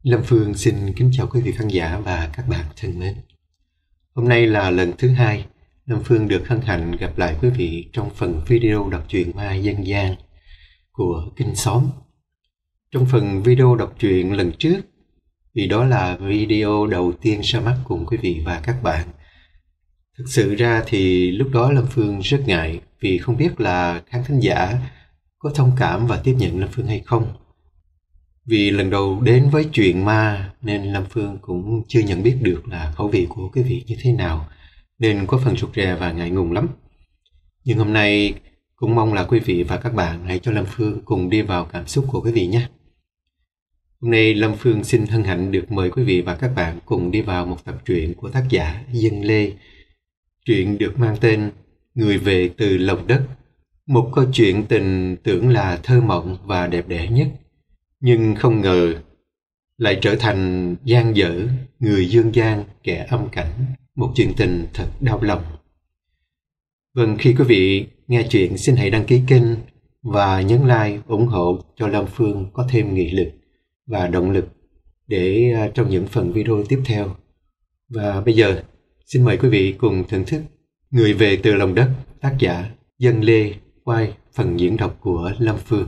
Lâm Phương xin kính chào quý vị khán giả và các bạn thân mến. Hôm nay là lần thứ hai Lâm Phương được hân hạnh gặp lại quý vị trong phần video đọc truyện ma dân gian của Kinh Xóm. Trong phần video đọc truyện lần trước, vì đó là video đầu tiên ra mắt cùng quý vị và các bạn. Thực sự ra thì lúc đó Lâm Phương rất ngại vì không biết là khán thính giả có thông cảm và tiếp nhận Lâm Phương hay không. Vì lần đầu đến với chuyện ma nên Lâm Phương cũng chưa nhận biết được là khẩu vị của quý vị như thế nào, nên có phần rụt rè và ngại ngùng lắm. Nhưng hôm nay cũng mong là quý vị và các bạn hãy cho Lâm Phương cùng đi vào cảm xúc của quý vị nhé. Hôm nay Lâm Phương xin hân hạnh được mời quý vị và các bạn cùng đi vào một tập truyện của tác giả Dân Lê. Truyện được mang tên Người về từ lòng đất. Một câu chuyện tình tưởng là thơ mộng và đẹp đẽ nhất, nhưng không ngờ lại trở thành gian dở, người dương gian, kẻ âm cảnh, một chuyện tình thật đau lòng. Vâng, khi quý vị nghe chuyện xin hãy đăng ký kênh và nhấn like ủng hộ cho Lâm Phương có thêm nghị lực và động lực để trong những phần video tiếp theo. Và bây giờ xin mời quý vị cùng thưởng thức Người về từ lòng đất, tác giả Dân Lê, quay phần diễn đọc của Lâm Phương.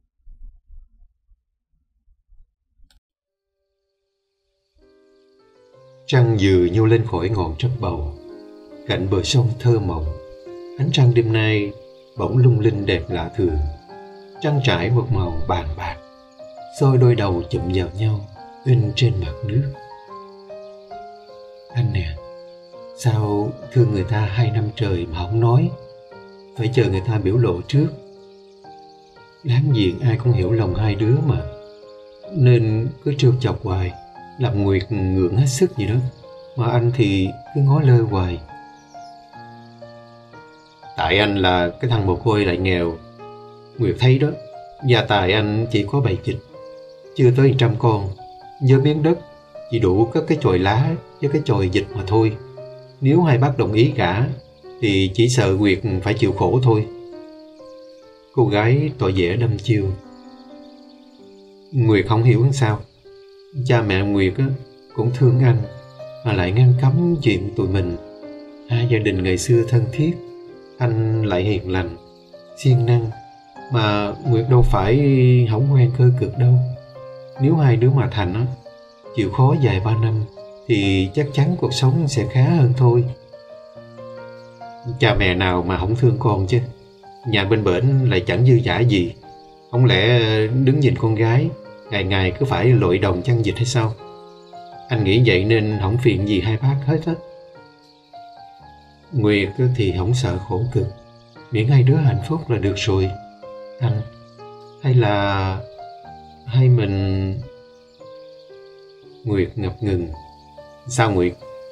Trăng vừa nhô lên khỏi ngọn trấp bầu, cạnh bờ sông thơ mộng. Ánh trăng đêm nay bỗng lung linh đẹp lạ thường. Trăng trải một màu vàng bạc, soi đôi đầu chụm vào nhau in trên mặt nước. Anh nè, sao thương người ta 2 năm trời mà không nói, phải chờ người ta biểu lộ trước. Đáng diện ai cũng hiểu lòng hai đứa mà, nên cứ trêu chọc hoài, làm Nguyệt ngượng hết sức vậy đó. Mà anh thì cứ ngó lơ hoài. Tại anh là cái thằng mồ côi lại nghèo. Nguyệt thấy đó, gia tài anh chỉ có 7 chịch, chưa tới 100 con. Với miếng đất chỉ đủ cất cái chòi lá với cái chòi vịt mà thôi. Nếu hai bác đồng ý gả thì chỉ sợ Nguyệt phải chịu khổ thôi. Cô gái tỏ vẻ đâm chiêu. Nguyệt không hiểu sao. Cha mẹ Nguyệt cũng thương anh mà lại ngăn cấm chuyện tụi mình. Hai gia đình ngày xưa thân thiết, anh lại hiền lành, siêng năng, mà Nguyệt đâu phải hỏng ngoan cơ cực đâu. Nếu hai đứa mà thành chịu khó vài 3 năm thì chắc chắn cuộc sống sẽ khá hơn thôi. Cha mẹ nào mà không thương con chứ. Nhà bên bển lại chẳng dư dả gì. Không lẽ đứng nhìn con gái ngày ngày cứ phải lội đồng chăn vịt hay sao? Anh nghĩ vậy nên không phiền gì hai bác hết á. Nguyệt thì không sợ khổ cực, miễn hai đứa hạnh phúc là được rồi. Anh, hay mình... Nguyệt ngập ngừng. Sao Nguyệt?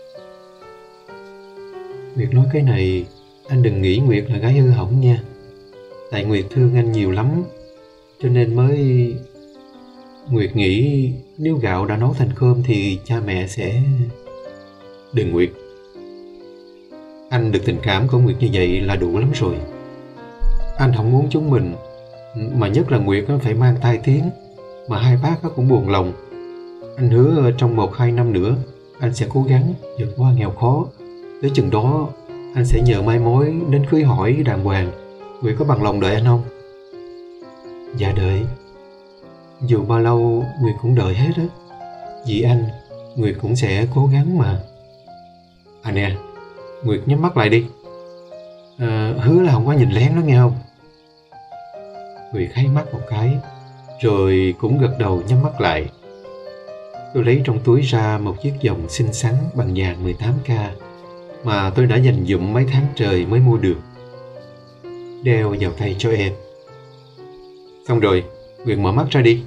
Nguyệt nói cái này anh đừng nghĩ Nguyệt là gái hư hỏng nha. Tại Nguyệt thương anh nhiều lắm, cho nên mới... Nguyệt nghĩ nếu gạo đã nấu thành cơm thì cha mẹ sẽ... Đừng Nguyệt. Anh được tình cảm của Nguyệt như vậy là đủ lắm rồi. Anh không muốn chúng mình, mà nhất là Nguyệt phải mang tai tiếng, mà hai bác cũng buồn lòng. Anh hứa trong 1-2 năm nữa anh sẽ cố gắng vượt qua nghèo khó. Tới chừng đó anh sẽ nhờ mai mối đến cưới hỏi đàng hoàng. Nguyệt có bằng lòng đợi anh không? Dạ đợi. Dù bao lâu Nguyệt cũng đợi hết á. Vì anh, Nguyệt cũng sẽ cố gắng mà. À nè, Nguyệt nhắm mắt lại đi. Hứa là không có nhìn lén nó nghe không? Nguyệt hé mắt một cái, rồi cũng gật đầu nhắm mắt lại. Tôi lấy trong túi ra một chiếc vòng xinh xắn bằng vàng 18K mà tôi đã dành dụm mấy tháng trời mới mua được. Đeo vào tay cho em. Xong rồi, Nguyệt mở mắt ra đi.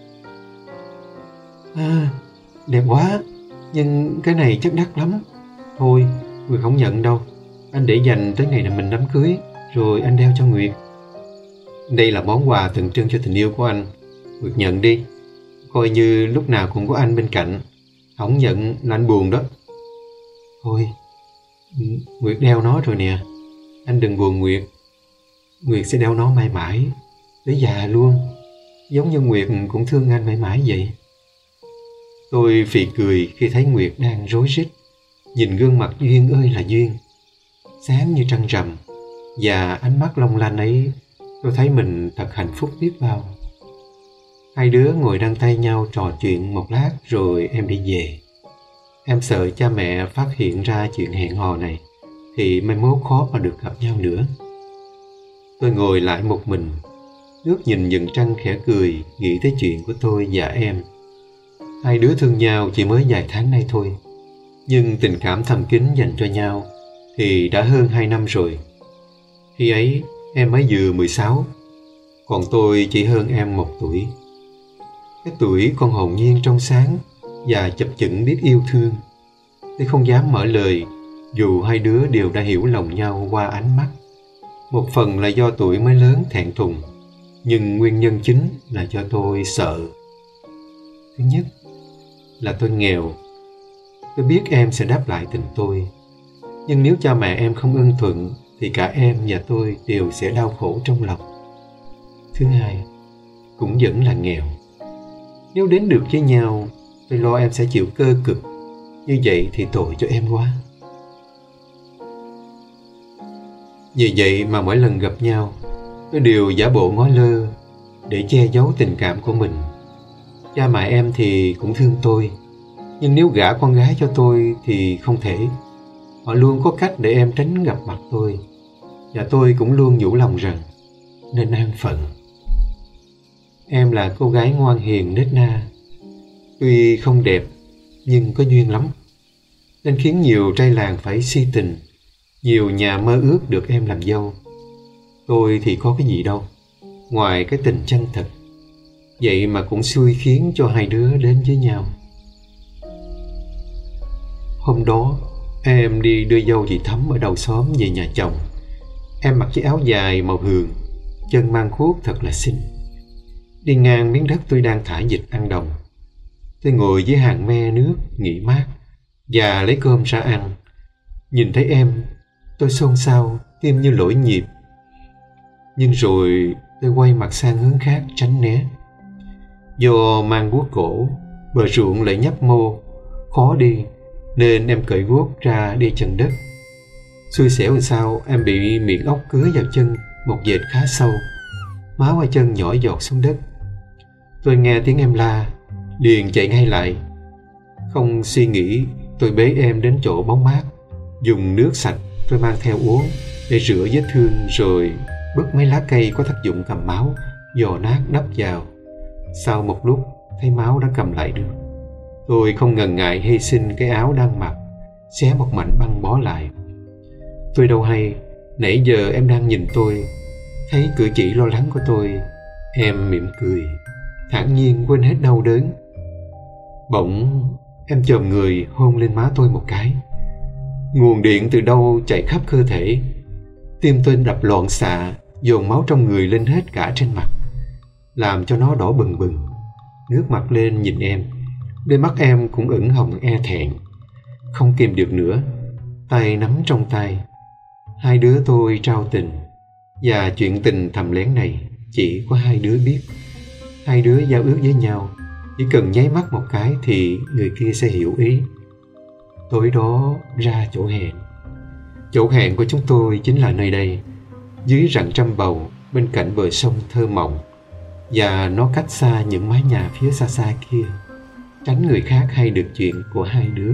Đẹp quá, nhưng cái này chắc đắt lắm. Thôi, Nguyệt không nhận đâu. Anh để dành tới ngày là mình đám cưới, rồi anh đeo cho Nguyệt. Đây là món quà tượng trưng cho tình yêu của anh. Nguyệt nhận đi. Coi như lúc nào cũng có anh bên cạnh. Không nhận là anh buồn đó. Thôi, Nguyệt đeo nó rồi nè. Anh đừng buồn Nguyệt. Nguyệt sẽ đeo nó mãi mãi, tới già luôn. Giống như Nguyệt cũng thương anh mãi mãi vậy. Tôi phì cười khi thấy Nguyệt đang rối rít. Nhìn gương mặt duyên ơi là duyên, sáng như trăng rằm, và ánh mắt long lanh ấy, tôi thấy mình thật hạnh phúc biết bao. Hai đứa ngồi đan tay nhau trò chuyện một lát rồi em đi về. Em sợ cha mẹ phát hiện ra chuyện hẹn hò này thì mai mốt khó mà được gặp nhau nữa. Tôi ngồi lại một mình, ngước nhìn vầng trăng khẽ cười, nghĩ tới chuyện của tôi và em. Hai đứa thương nhau chỉ mới vài tháng nay thôi, nhưng tình cảm thầm kín dành cho nhau thì đã hơn 2 năm rồi. Khi ấy em mới vừa 16, còn tôi chỉ hơn em 1 tuổi. Cái tuổi còn hồn nhiên trong sáng và chập chững biết yêu thương. Tôi không dám mở lời, dù hai đứa đều đã hiểu lòng nhau qua ánh mắt. Một phần là do tuổi mới lớn thẹn thùng, nhưng nguyên nhân chính là do tôi sợ. Thứ nhất là tôi nghèo. Tôi biết em sẽ đáp lại tình tôi, nhưng nếu cha mẹ em không ưng thuận thì cả em và tôi đều sẽ đau khổ trong lòng. Thứ hai, cũng vẫn là nghèo. Nếu đến được với nhau, tôi lo em sẽ chịu cơ cực. Như vậy thì tội cho em quá. Vì vậy mà mỗi lần gặp nhau, tôi đều giả bộ ngó lơ để che giấu tình cảm của mình. Cha mẹ em thì cũng thương tôi, nhưng nếu gả con gái cho tôi thì không thể. Họ luôn có cách để em tránh gặp mặt tôi, và tôi cũng luôn nhủ lòng rằng nên an phận. Em là cô gái ngoan hiền nết na, tuy không đẹp nhưng có duyên lắm, nên khiến nhiều trai làng phải si tình, nhiều nhà mơ ước được em làm dâu. Tôi thì có cái gì đâu, ngoài cái tình chân thật. Vậy mà cũng xui khiến cho hai đứa đến với nhau. Hôm đó, em đi đưa dâu chị Thắm ở đầu xóm về nhà chồng. Em mặc chiếc áo dài màu hường, chân mang cuốc thật là xinh. Đi ngang miếng đất tôi đang thả vịt ăn đồng. Tôi ngồi dưới hàng me nước nghỉ mát và lấy cơm ra ăn. Nhìn thấy em, tôi xôn xao, tim như lỗi nhịp. Nhưng rồi tôi quay mặt sang hướng khác tránh né. Do mang guốc cổ, bờ ruộng lại nhấp mô, khó đi, nên em cởi guốc ra đi chân đất. Xui xẻo làm sao em bị miệng ốc cứa vào chân một vệt khá sâu. Máu ở chân nhỏ giọt xuống đất. Tôi nghe tiếng em la, liền chạy ngay lại. Không suy nghĩ, tôi bế em đến chỗ bóng mát, dùng nước sạch tôi mang theo uống để rửa vết thương, rồi bứt mấy lá cây có tác dụng cầm máu, giò nát đắp vào. Sau một lúc thấy máu đã cầm lại được, tôi không ngần ngại hy sinh cái áo đang mặc, xé một mảnh băng bó lại. Tôi đâu hay nãy giờ em đang nhìn tôi, thấy cử chỉ lo lắng của tôi, em mỉm cười, thản nhiên quên hết đau đớn. Bỗng em chồm người hôn lên má tôi một cái. Nguồn điện từ đâu chạy khắp cơ thể. Tim tôi đập loạn xạ, dồn máu trong người lên hết cả trên mặt, làm cho nó đỏ bừng bừng. Ngước mặt lên nhìn em, đôi mắt em cũng ửng hồng e thẹn. Không kìm được nữa, tay nắm trong tay. Hai đứa tôi trao tình, và chuyện tình thầm lén này chỉ có hai đứa biết. Hai đứa giao ước với nhau, chỉ cần nháy mắt một cái thì người kia sẽ hiểu ý. Tối đó ra chỗ hẹn. Chỗ hẹn của chúng tôi chính là nơi đây, dưới rặng trăm bầu, bên cạnh bờ sông thơ mộng, và nó cách xa những mái nhà phía xa xa kia, tránh người khác hay được chuyện của hai đứa.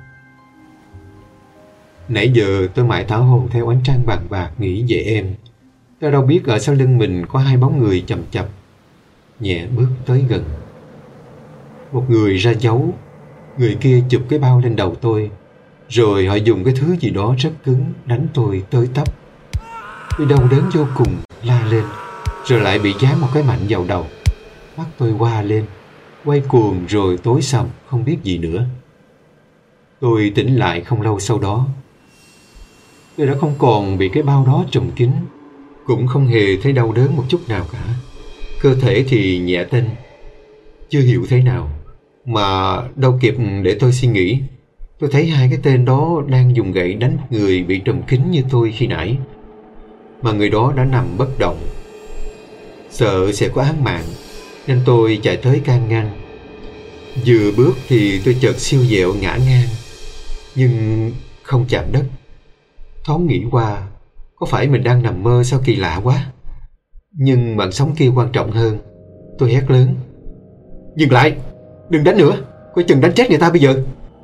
Nãy giờ tôi mải thả hồn theo ánh trăng vàng bạc nghĩ về em. Tôi đâu biết ở sau lưng mình có hai bóng người chầm chập, nhẹ bước tới gần. Một người ra dấu, người kia chụp cái bao lên đầu tôi, rồi họ dùng cái thứ gì đó rất cứng đánh tôi tới tấp. Tôi đau đớn vô cùng, la lên, rồi lại bị giáng một cái mạnh vào đầu. Mắt tôi hoa lên, quay cuồng rồi tối sầm, không biết gì nữa. Tôi tỉnh lại không lâu sau đó. Tôi đã không còn bị cái bao đó trùm kín, cũng không hề thấy đau đớn một chút nào cả. Cơ thể thì nhẹ tênh. Chưa hiểu thế nào, mà đâu kịp để tôi suy nghĩ, tôi thấy hai cái tên đó đang dùng gậy đánh người bị trùm kín như tôi khi nãy. Mà người đó đã nằm bất động. Sợ sẽ có án mạng, nên tôi chạy tới can ngăn. Vừa bước thì tôi chợt siêu vẹo ngã ngang, nhưng không chạm đất. Thoáng nghĩ qua, có phải mình đang nằm mơ sao kỳ lạ quá. Nhưng mạng sống kia quan trọng hơn. Tôi hét lớn: "Dừng lại! Đừng đánh nữa! Coi chừng đánh chết người ta bây giờ!"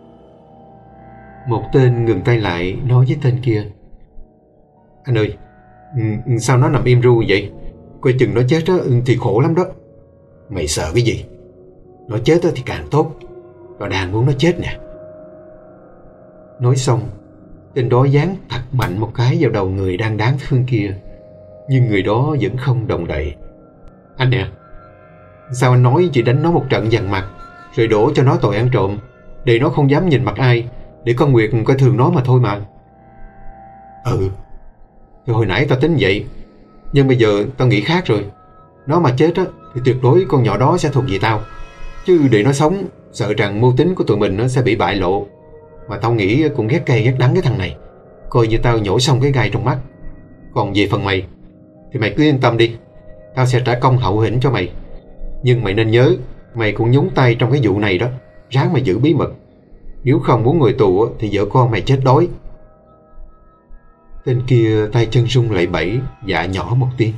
Một tên ngừng tay lại, nói với tên kia: "Anh ơi, sao nó nằm im ru vậy? Coi chừng nó chết thì khổ lắm đó." "Mày sợ cái gì? Nó chết thì càng tốt. Tao đang muốn nó chết nè." Nói xong, tên đó giáng thật mạnh một cái vào đầu người đang đáng thương kia. Nhưng người đó vẫn không động đậy. "Anh nè, sao anh nói chỉ đánh nó một trận dằn mặt, rồi đổ cho nó tội ăn trộm, để nó không dám nhìn mặt ai, để con Nguyệt coi thường nó mà thôi mà." "Ừ, thì hồi nãy tao tính vậy, nhưng bây giờ tao nghĩ khác rồi. Nó mà chết thì tuyệt đối con nhỏ đó sẽ thuộc về tao. Chứ để nó sống, sợ rằng mưu tính của tụi mình nó sẽ bị bại lộ. Mà tao nghĩ cũng ghét cay ghét đắng cái thằng này. Coi như tao nhổ xong cái gai trong mắt. Còn về phần mày, thì mày cứ yên tâm đi, tao sẽ trả công hậu hĩnh cho mày. Nhưng mày nên nhớ, mày cũng nhúng tay trong cái vụ này đó. Ráng mà giữ bí mật. Nếu không muốn ngồi tù thì vợ con mày chết đói." Tên kia tay chân run lẩy bẩy, dạ nhỏ một tiếng.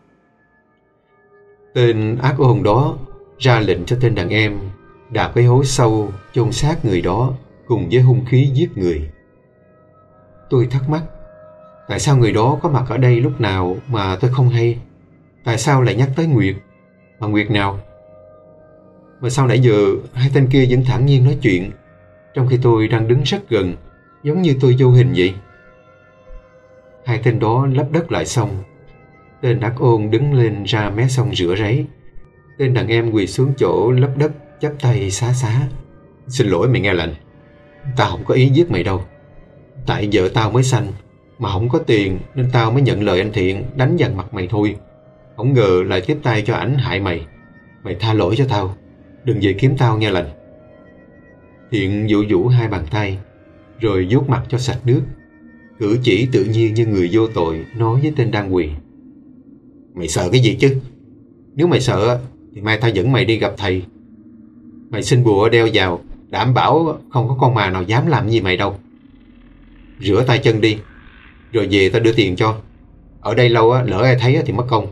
Tên ác ôn đó ra lệnh cho tên đàn em đào cái hố sâu chôn xác người đó cùng với hung khí giết người. Tôi thắc mắc, tại sao người đó có mặt ở đây lúc nào mà tôi không hay? Tại sao lại nhắc tới Nguyệt? Mà Nguyệt nào? Mà sao nãy giờ hai tên kia vẫn thản nhiên nói chuyện, trong khi tôi đang đứng rất gần, giống như tôi vô hình vậy? Hai tên đó lấp đất lại xong, tên ác ôn đứng lên ra mé sông rửa ráy. Tên đàn em quỳ xuống chỗ lấp đất, chắp tay xá xá: "Xin lỗi mày nghe lệnh, tao không có ý giết mày đâu. Tại vợ tao mới sanh, mà không có tiền nên tao mới nhận lời anh Thiện đánh dằn mặt mày thôi. Không ngờ lại tiếp tay cho ảnh hại mày. Mày tha lỗi cho tao, đừng về kiếm tao nghe lệnh." Thiện vũ vũ hai bàn tay, rồi vuốt mặt cho sạch nước, cử chỉ tự nhiên như người vô tội, nói với tên đang quỳ: "Mày sợ cái gì chứ? Nếu mày sợ thì mai tao dẫn mày đi gặp thầy. Mày xin bùa đeo vào, đảm bảo không có con mà nào dám làm gì mày đâu. Rửa tay chân đi, rồi về tao đưa tiền cho. Ở đây lâu lỡ ai thấy thì mất công."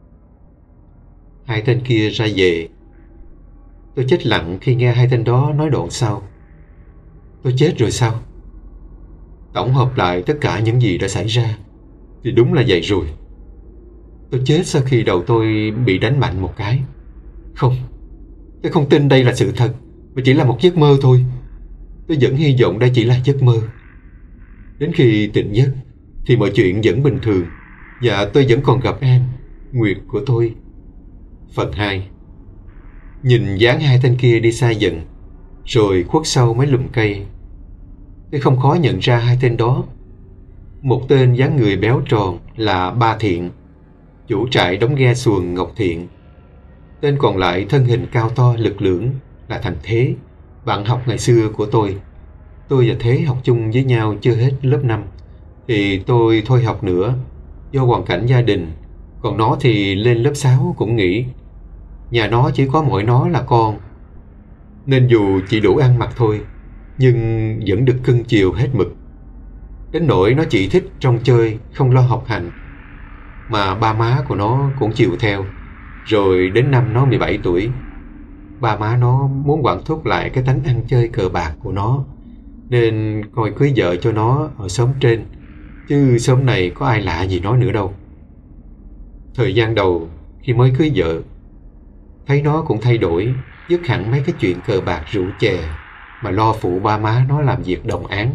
Hai tên kia ra về. Tôi chết lặng khi nghe hai tên đó nói đoạn sau: "Tôi chết rồi sao?" Tổng hợp lại tất cả những gì đã xảy ra thì đúng là vậy rồi. Tôi chết sau khi đầu tôi bị đánh mạnh một cái. Không, tôi không tin đây là sự thật, mà chỉ là một giấc mơ thôi. Tôi vẫn hy vọng đây chỉ là giấc mơ. Đến khi tỉnh giấc thì mọi chuyện vẫn bình thường, và tôi vẫn còn gặp em, Nguyệt của tôi. Phần 2. Nhìn dáng hai tên kia đi xa dần, rồi khuất sau mấy lùm cây, tôi không khó nhận ra hai tên đó. Một tên dáng người béo tròn là Ba Thiện, chủ trại đóng ghe xuồng Ngọc Thiện. Tên còn lại thân hình cao to lực lưỡng là Thành Thế, bạn học ngày xưa của tôi. Tôi và Thế học chung với nhau chưa hết lớp 5, thì tôi thôi học nữa do hoàn cảnh gia đình, còn nó thì lên lớp 6 cũng nghỉ. Nhà nó chỉ có mỗi nó là con, nên dù chỉ đủ ăn mặc thôi, nhưng vẫn được cưng chiều hết mực. Đến nỗi nó chỉ thích trông chơi, không lo học hành. Mà ba má của nó cũng chiều theo. Rồi đến năm nó 17 tuổi, ba má nó muốn quản thúc lại cái tánh ăn chơi cờ bạc của nó, nên coi cưới vợ cho nó ở xóm trên, chứ xóm này có ai lạ gì nó nữa đâu. Thời gian đầu khi mới cưới vợ, thấy nó cũng thay đổi, dứt hẳn mấy cái chuyện cờ bạc rượu chè, mà lo phụ ba má nó làm việc đồng áng.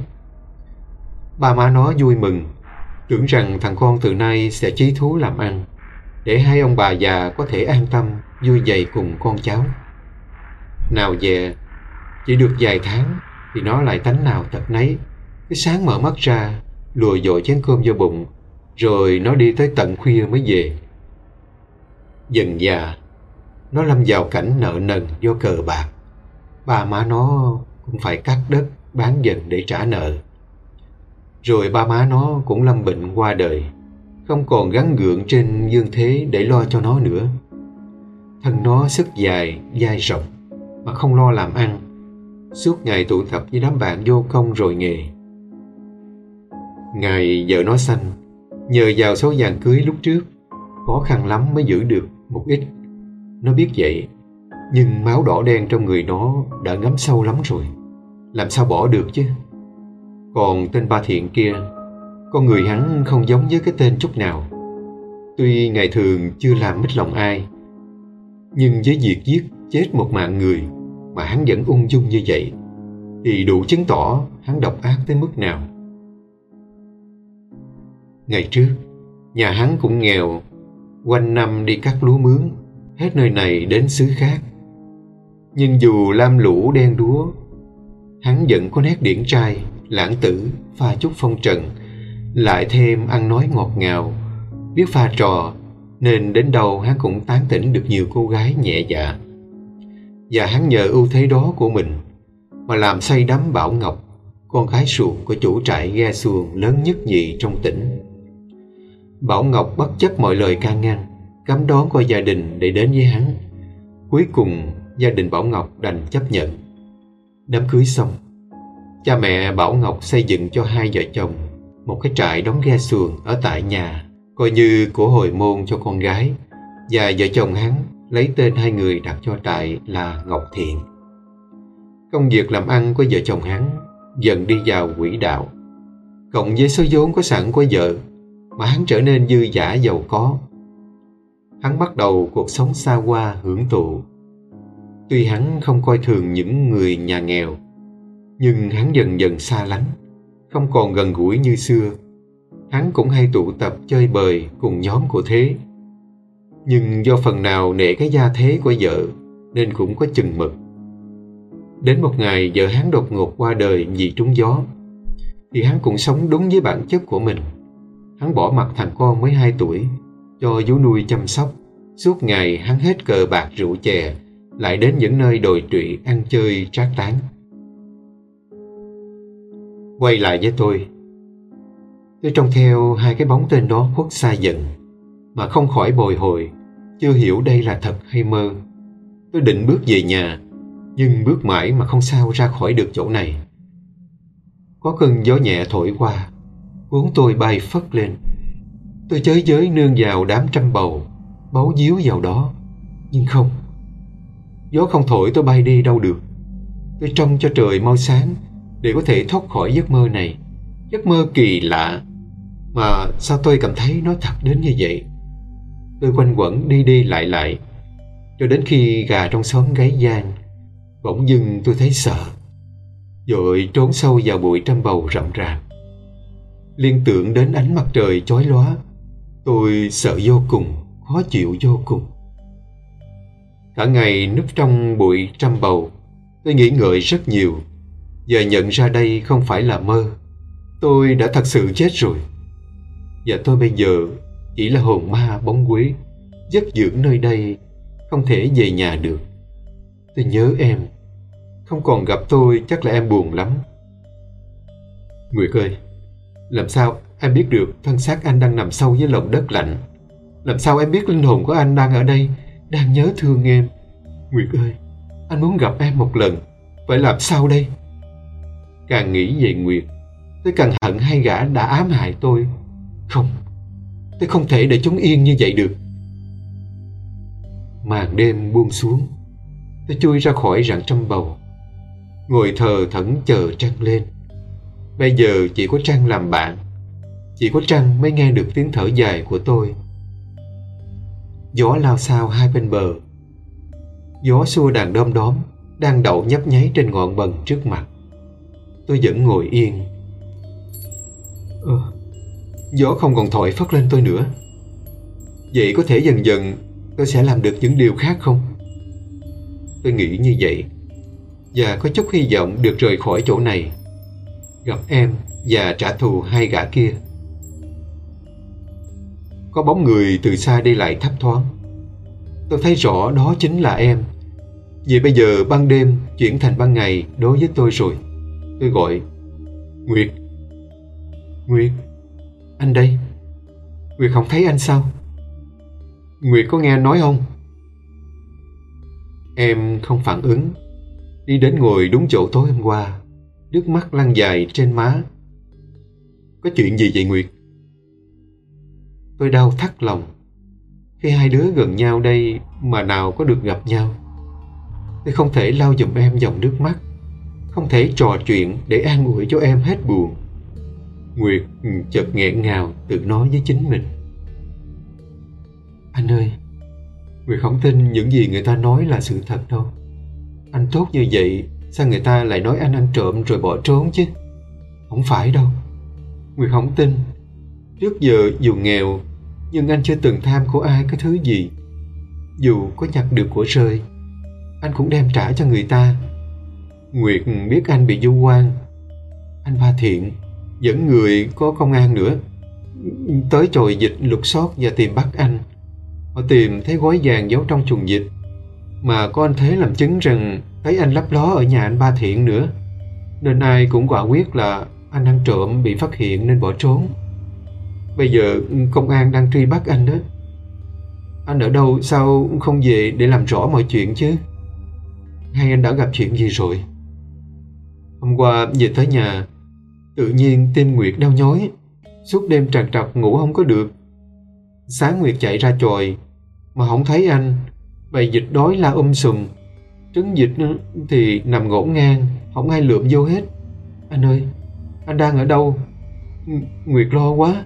Ba má nó vui mừng, tưởng rằng thằng con từ nay sẽ chí thú làm ăn, để hai ông bà già có thể an tâm vui vầy cùng con cháu. Nào dè, chỉ được vài tháng thì nó lại tánh nào tật nấy. Cái sáng mở mắt ra, lùa dội chén cơm vô bụng, rồi nó đi tới tận khuya mới về. Dần dà, nó lâm vào cảnh nợ nần do cờ bạc. Ba má nó cũng phải cắt đất bán dần để trả nợ. Rồi ba má nó cũng lâm bệnh qua đời, không còn gắng gượng trên dương thế để lo cho nó nữa. Thân nó sức dài, vai rộng, mà không lo làm ăn, suốt ngày tụ tập với đám bạn vô công rồi nghề. Ngày vợ nó sanh, nhờ vào số vàng cưới lúc trước, khó khăn lắm mới giữ được một ít. Nó biết vậy, nhưng máu đỏ đen trong người nó đã ngấm sâu lắm rồi, làm sao bỏ được chứ. Còn tên Ba Thiện kia, con người hắn không giống với cái tên chút nào. Tuy ngày thường chưa làm mít lòng ai, nhưng với việc giết chết một mạng người mà hắn vẫn ung dung như vậy thì đủ chứng tỏ hắn độc ác tới mức nào. Ngày trước, nhà hắn cũng nghèo, quanh năm đi cắt lúa mướn, hết nơi này đến xứ khác. Nhưng dù lam lũ đen đúa, hắn vẫn có nét điển trai, lãng tử, pha chút phong trần, lại thêm ăn nói ngọt ngào, biết pha trò, nên đến đâu hắn cũng tán tỉnh được nhiều cô gái nhẹ dạ. Và hắn nhờ ưu thế đó của mình mà làm say đắm Bảo Ngọc, con gái ruột của chủ trại ghe xuồng lớn nhất nhì trong tỉnh. Bảo Ngọc bất chấp mọi lời can ngăn, cấm đón coi gia đình để đến với hắn. Cuối cùng gia đình Bảo Ngọc đành chấp nhận. Đám cưới xong, cha mẹ Bảo Ngọc xây dựng cho hai vợ chồng một cái trại đóng ghe xuồng ở tại nhà, coi như của hồi môn cho con gái. Và vợ chồng hắn lấy tên hai người đặt cho trại là Ngọc Thiện. Công việc làm ăn của vợ chồng hắn dần đi vào quỹ đạo. Cộng với số vốn có sẵn của vợ mà hắn trở nên dư dả giàu có. Hắn bắt đầu cuộc sống xa hoa hưởng thụ. Tuy hắn không coi thường những người nhà nghèo, nhưng hắn dần dần xa lánh, không còn gần gũi như xưa. Hắn cũng hay tụ tập chơi bời cùng nhóm của Thế, nhưng do phần nào nể cái gia thế của vợ nên cũng có chừng mực. Đến một ngày vợ hắn đột ngột qua đời vì trúng gió, thì hắn cũng sống đúng với bản chất của mình. Hắn bỏ mặc thằng con mới 2 tuổi cho vú nuôi chăm sóc. Suốt ngày hắn hết cờ bạc rượu chè, lại đến những nơi đồi trụy ăn chơi trác tán. Quay lại với tôi trông theo hai cái bóng tên đó khuất xa dần, mà không khỏi bồi hồi, chưa hiểu đây là thật hay mơ. Tôi định bước về nhà, nhưng bước mãi mà không sao ra khỏi được chỗ này. Có cơn gió nhẹ thổi qua, cuốn tôi bay phất lên. Tôi chới giới nương vào đám trăm bầu, bấu víu vào đó. Nhưng không, gió không thổi tôi bay đi đâu được. Tôi trông cho trời mau sáng để có thể thoát khỏi giấc mơ này. Giấc mơ kỳ lạ, mà sao tôi cảm thấy nó thật đến như vậy. Tôi quanh quẩn đi đi lại lại, cho đến khi gà trong xóm gáy vang. Bỗng dưng tôi thấy sợ, vội trốn sâu vào bụi trăm bầu rậm rạp. Liên tưởng đến ánh mặt trời chói lóa, tôi sợ vô cùng, khó chịu vô cùng. Cả ngày núp trong bụi trăm bầu, tôi nghĩ ngợi rất nhiều. Giờ nhận ra đây không phải là mơ, tôi đã thật sự chết rồi. Và tôi bây giờ chỉ là hồn ma bóng quế, giấc dưỡng nơi đây, không thể về nhà được. Tôi nhớ em, không còn gặp tôi chắc là em buồn lắm. Nguyệt ơi, làm sao em biết được thân xác anh đang nằm sâu dưới lòng đất lạnh? Làm sao em biết linh hồn của anh đang ở đây, đang nhớ thương em? Nguyệt ơi, anh muốn gặp em một lần, phải làm sao đây? Càng nghĩ về Nguyệt, tôi càng hận hai gã đã ám hại tôi. Không, tôi không thể để chúng yên như vậy được. Màn đêm buông xuống, tôi chui ra khỏi rặng trăm bầu, ngồi thờ thẫn chờ trăng lên. Bây giờ chỉ có trăng làm bạn, chỉ có trăng mới nghe được tiếng thở dài của tôi. Gió lao xao hai bên bờ, gió xua đàn đom đóm đang đậu nhấp nháy trên ngọn bần trước mặt. Tôi vẫn ngồi yên. Gió không còn thổi phất lên tôi nữa. Vậy có thể dần dần tôi sẽ làm được những điều khác không? Tôi nghĩ như vậy, và có chút hy vọng được rời khỏi chỗ này, gặp em và trả thù hai gã kia. Có bóng người từ xa đi lại thấp thoáng. Tôi thấy rõ đó chính là em. Vì bây giờ ban đêm chuyển thành ban ngày đối với tôi rồi. Tôi gọi: Nguyệt, Nguyệt, anh đây. Nguyệt không thấy anh sao? Nguyệt có nghe nói không? Em không phản ứng, đi đến ngồi đúng chỗ tối hôm qua, nước mắt lăn dài trên má. Có chuyện gì vậy Nguyệt? Tôi đau thắt lòng. Khi hai đứa gần nhau đây mà nào có được gặp nhau. Tôi không thể lau giùm em dòng nước mắt, không thể trò chuyện để an ủi cho em hết buồn. Nguyệt chợt nghẹn ngào tự nói với chính mình. Anh ơi, Nguyệt không tin những gì người ta nói là sự thật đâu. Anh tốt như vậy, sao người ta lại nói anh ăn trộm rồi bỏ trốn chứ? Không phải đâu. Nguyệt không tin. Trước giờ dù nghèo, nhưng anh chưa từng tham của ai cái thứ gì. Dù có nhặt được của rơi, anh cũng đem trả cho người ta. Nguyệt biết anh bị vu oan. Anh Ba Thiện dẫn người có công an nữa tới chòi dịch lục soát và tìm bắt anh. Họ tìm thấy gói vàng giấu trong chuồng dịch, mà có anh Thế làm chứng rằng thấy anh lấp ló ở nhà anh Ba Thiện nữa, nên ai cũng quả quyết là anh ăn trộm bị phát hiện nên bỏ trốn. Bây giờ công an đang truy bắt anh đó. Anh ở đâu sao không về để làm rõ mọi chuyện chứ? Hay anh đã gặp chuyện gì rồi? Hôm qua về tới nhà, tự nhiên tim Nguyệt đau nhói, suốt đêm trằn trọc ngủ không có được. Sáng Nguyệt chạy ra chòi mà không thấy anh, bầy vịt đói la sùm. Trứng vịt thì nằm ngổn ngang, không ai lượm vô hết. Anh ơi, anh đang ở đâu? Nguyệt lo quá.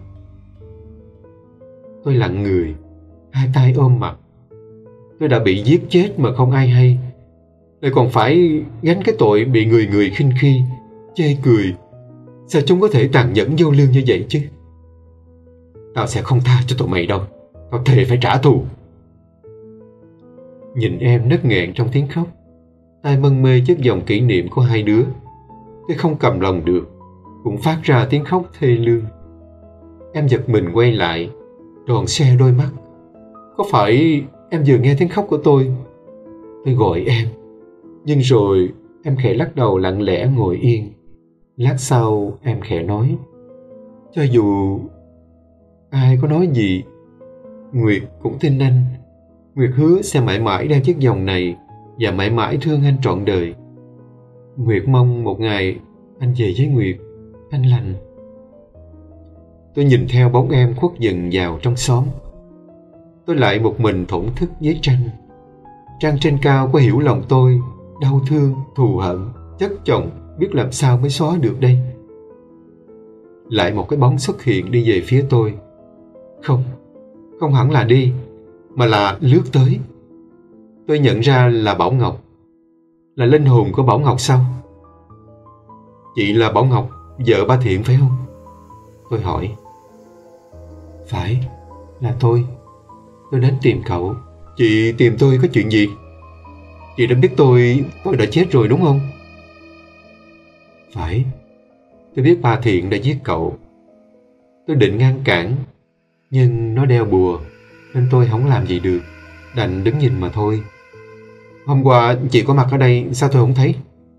Tôi lặng người, hai tay ôm mặt. Tôi đã bị giết chết mà không ai hay, lại còn phải gánh cái tội bị người người khinh khi, chê cười. Sao chúng có thể tàn nhẫn vô lương như vậy chứ? Tao sẽ không tha cho tụi mày đâu. Tao thề phải trả thù. Nhìn em nấc nghẹn trong tiếng khóc, tai mân mê chất dòng kỷ niệm của hai đứa. Tôi không cầm lòng được, cũng phát ra tiếng khóc thê lương. Em giật mình quay lại, tròn xe đôi mắt. Có phải em vừa nghe tiếng khóc của tôi? Tôi gọi em, nhưng rồi em khẽ lắc đầu lặng lẽ ngồi yên. Lát sau em khẽ nói, cho dù ai có nói gì, Nguyệt cũng tin anh. Nguyệt hứa sẽ mãi mãi đeo chiếc vòng này và mãi mãi thương anh trọn đời. Nguyệt mong một ngày anh về với Nguyệt, anh lành. Tôi nhìn theo bóng em khuất dần vào trong xóm. Tôi lại một mình thổn thức với trăng. Trăng trên cao có hiểu lòng tôi, đau thương, thù hận, chất chồng, biết làm sao mới xóa được đây. Lại một cái bóng xuất hiện đi về phía tôi. Không hẳn là đi, mà là lướt tới. Tôi nhận ra là Bảo Ngọc, là linh hồn của Bảo Ngọc sao? Chị là Bảo Ngọc, vợ ba Thiện phải không? Tôi hỏi. Phải, là tôi đến tìm cậu. Chị tìm tôi có chuyện gì? Chị đã biết tôi đã chết rồi đúng không? Phải, tôi biết ba Thiện đã giết cậu. Tôi định ngăn cản, nhưng nó đeo bùa nên tôi không làm gì được, đành đứng nhìn mà thôi. Hôm qua chị có mặt ở đây, sao tôi không thấy?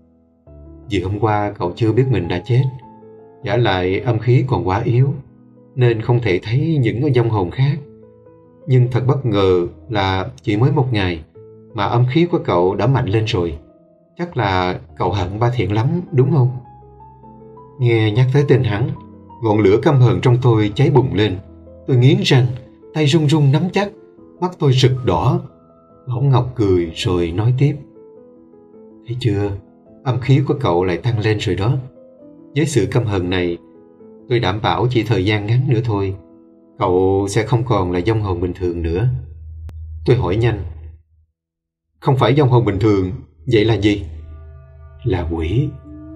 Vì hôm qua cậu chưa biết mình đã chết, vả lại âm khí còn quá yếu, nên không thể thấy những vong hồn khác. Nhưng thật bất ngờ là chỉ mới một ngày mà âm khí của cậu đã mạnh lên rồi. Chắc là cậu hận ba Thiện lắm, đúng không? Nghe nhắc tới tên hắn, ngọn lửa căm hờn trong tôi cháy bùng lên. Tôi nghiến răng, tay run run nắm chắc, mắt tôi rực đỏ. Bảo Ngọc cười rồi nói tiếp. Thấy chưa, âm khí của cậu lại tăng lên rồi đó. Với sự căm hờn này, tôi đảm bảo chỉ thời gian ngắn nữa thôi, cậu sẽ không còn là vong hồn bình thường nữa. Tôi hỏi nhanh. Không phải vong hồn bình thường, vậy là gì? Là quỷ.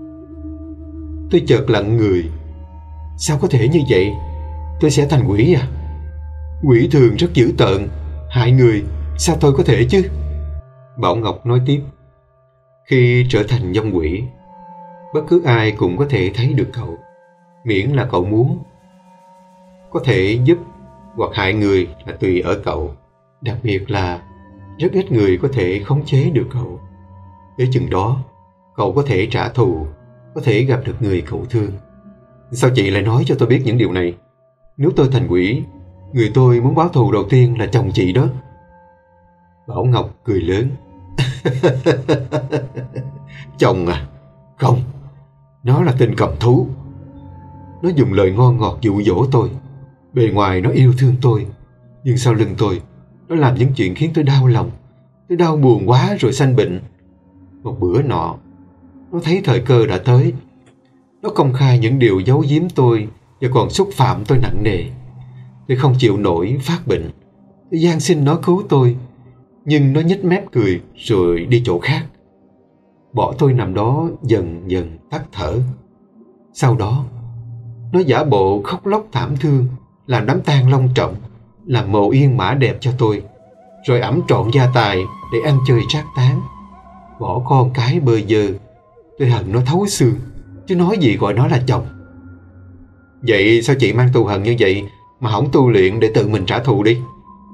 Tôi chợt lặng người. Sao có thể như vậy? Tôi sẽ thành quỷ à? Quỷ thường rất dữ tợn, hại người, sao tôi có thể chứ? Bảo Ngọc nói tiếp. Khi trở thành vong quỷ, bất cứ ai cũng có thể thấy được cậu, miễn là cậu muốn. Có thể giúp hoặc hại người là tùy ở cậu. Đặc biệt là rất ít người có thể khống chế được cậu. Tới chừng đó, cậu có thể trả thù, có thể gặp được người cậu thương. Sao chị lại nói cho tôi biết những điều này? Nếu tôi thành quỷ, người tôi muốn báo thù đầu tiên là chồng chị đó. Bảo Ngọc cười lớn. Chồng à? Không, nó là tên cầm thú. Nó dùng lời ngon ngọt dụ dỗ tôi. Bề ngoài nó yêu thương tôi, nhưng sau lưng tôi, nó làm những chuyện khiến tôi đau lòng. Tôi đau buồn quá rồi sanh bệnh. Một bữa nọ, nó thấy thời cơ đã tới. Nó công khai những điều giấu giếm tôi và còn xúc phạm tôi nặng nề. Tôi không chịu nổi phát bệnh. Tôi van xin nó cứu tôi, nhưng nó nhếch mép cười rồi đi chỗ khác. Bỏ tôi nằm đó dần dần tắt thở. Sau đó, nó giả bộ khóc lóc thảm thương, làm đám tang long trọng, làm mồ yên mã đẹp cho tôi, rồi ẵm trọn gia tài để ăn chơi trác tán. Bỏ con cái bơ vơ. Tôi hận nó thấu xương, chứ nói gì gọi nó là chồng. Vậy sao chị mang thù hận như vậy mà không tu luyện để tự mình trả thù đi?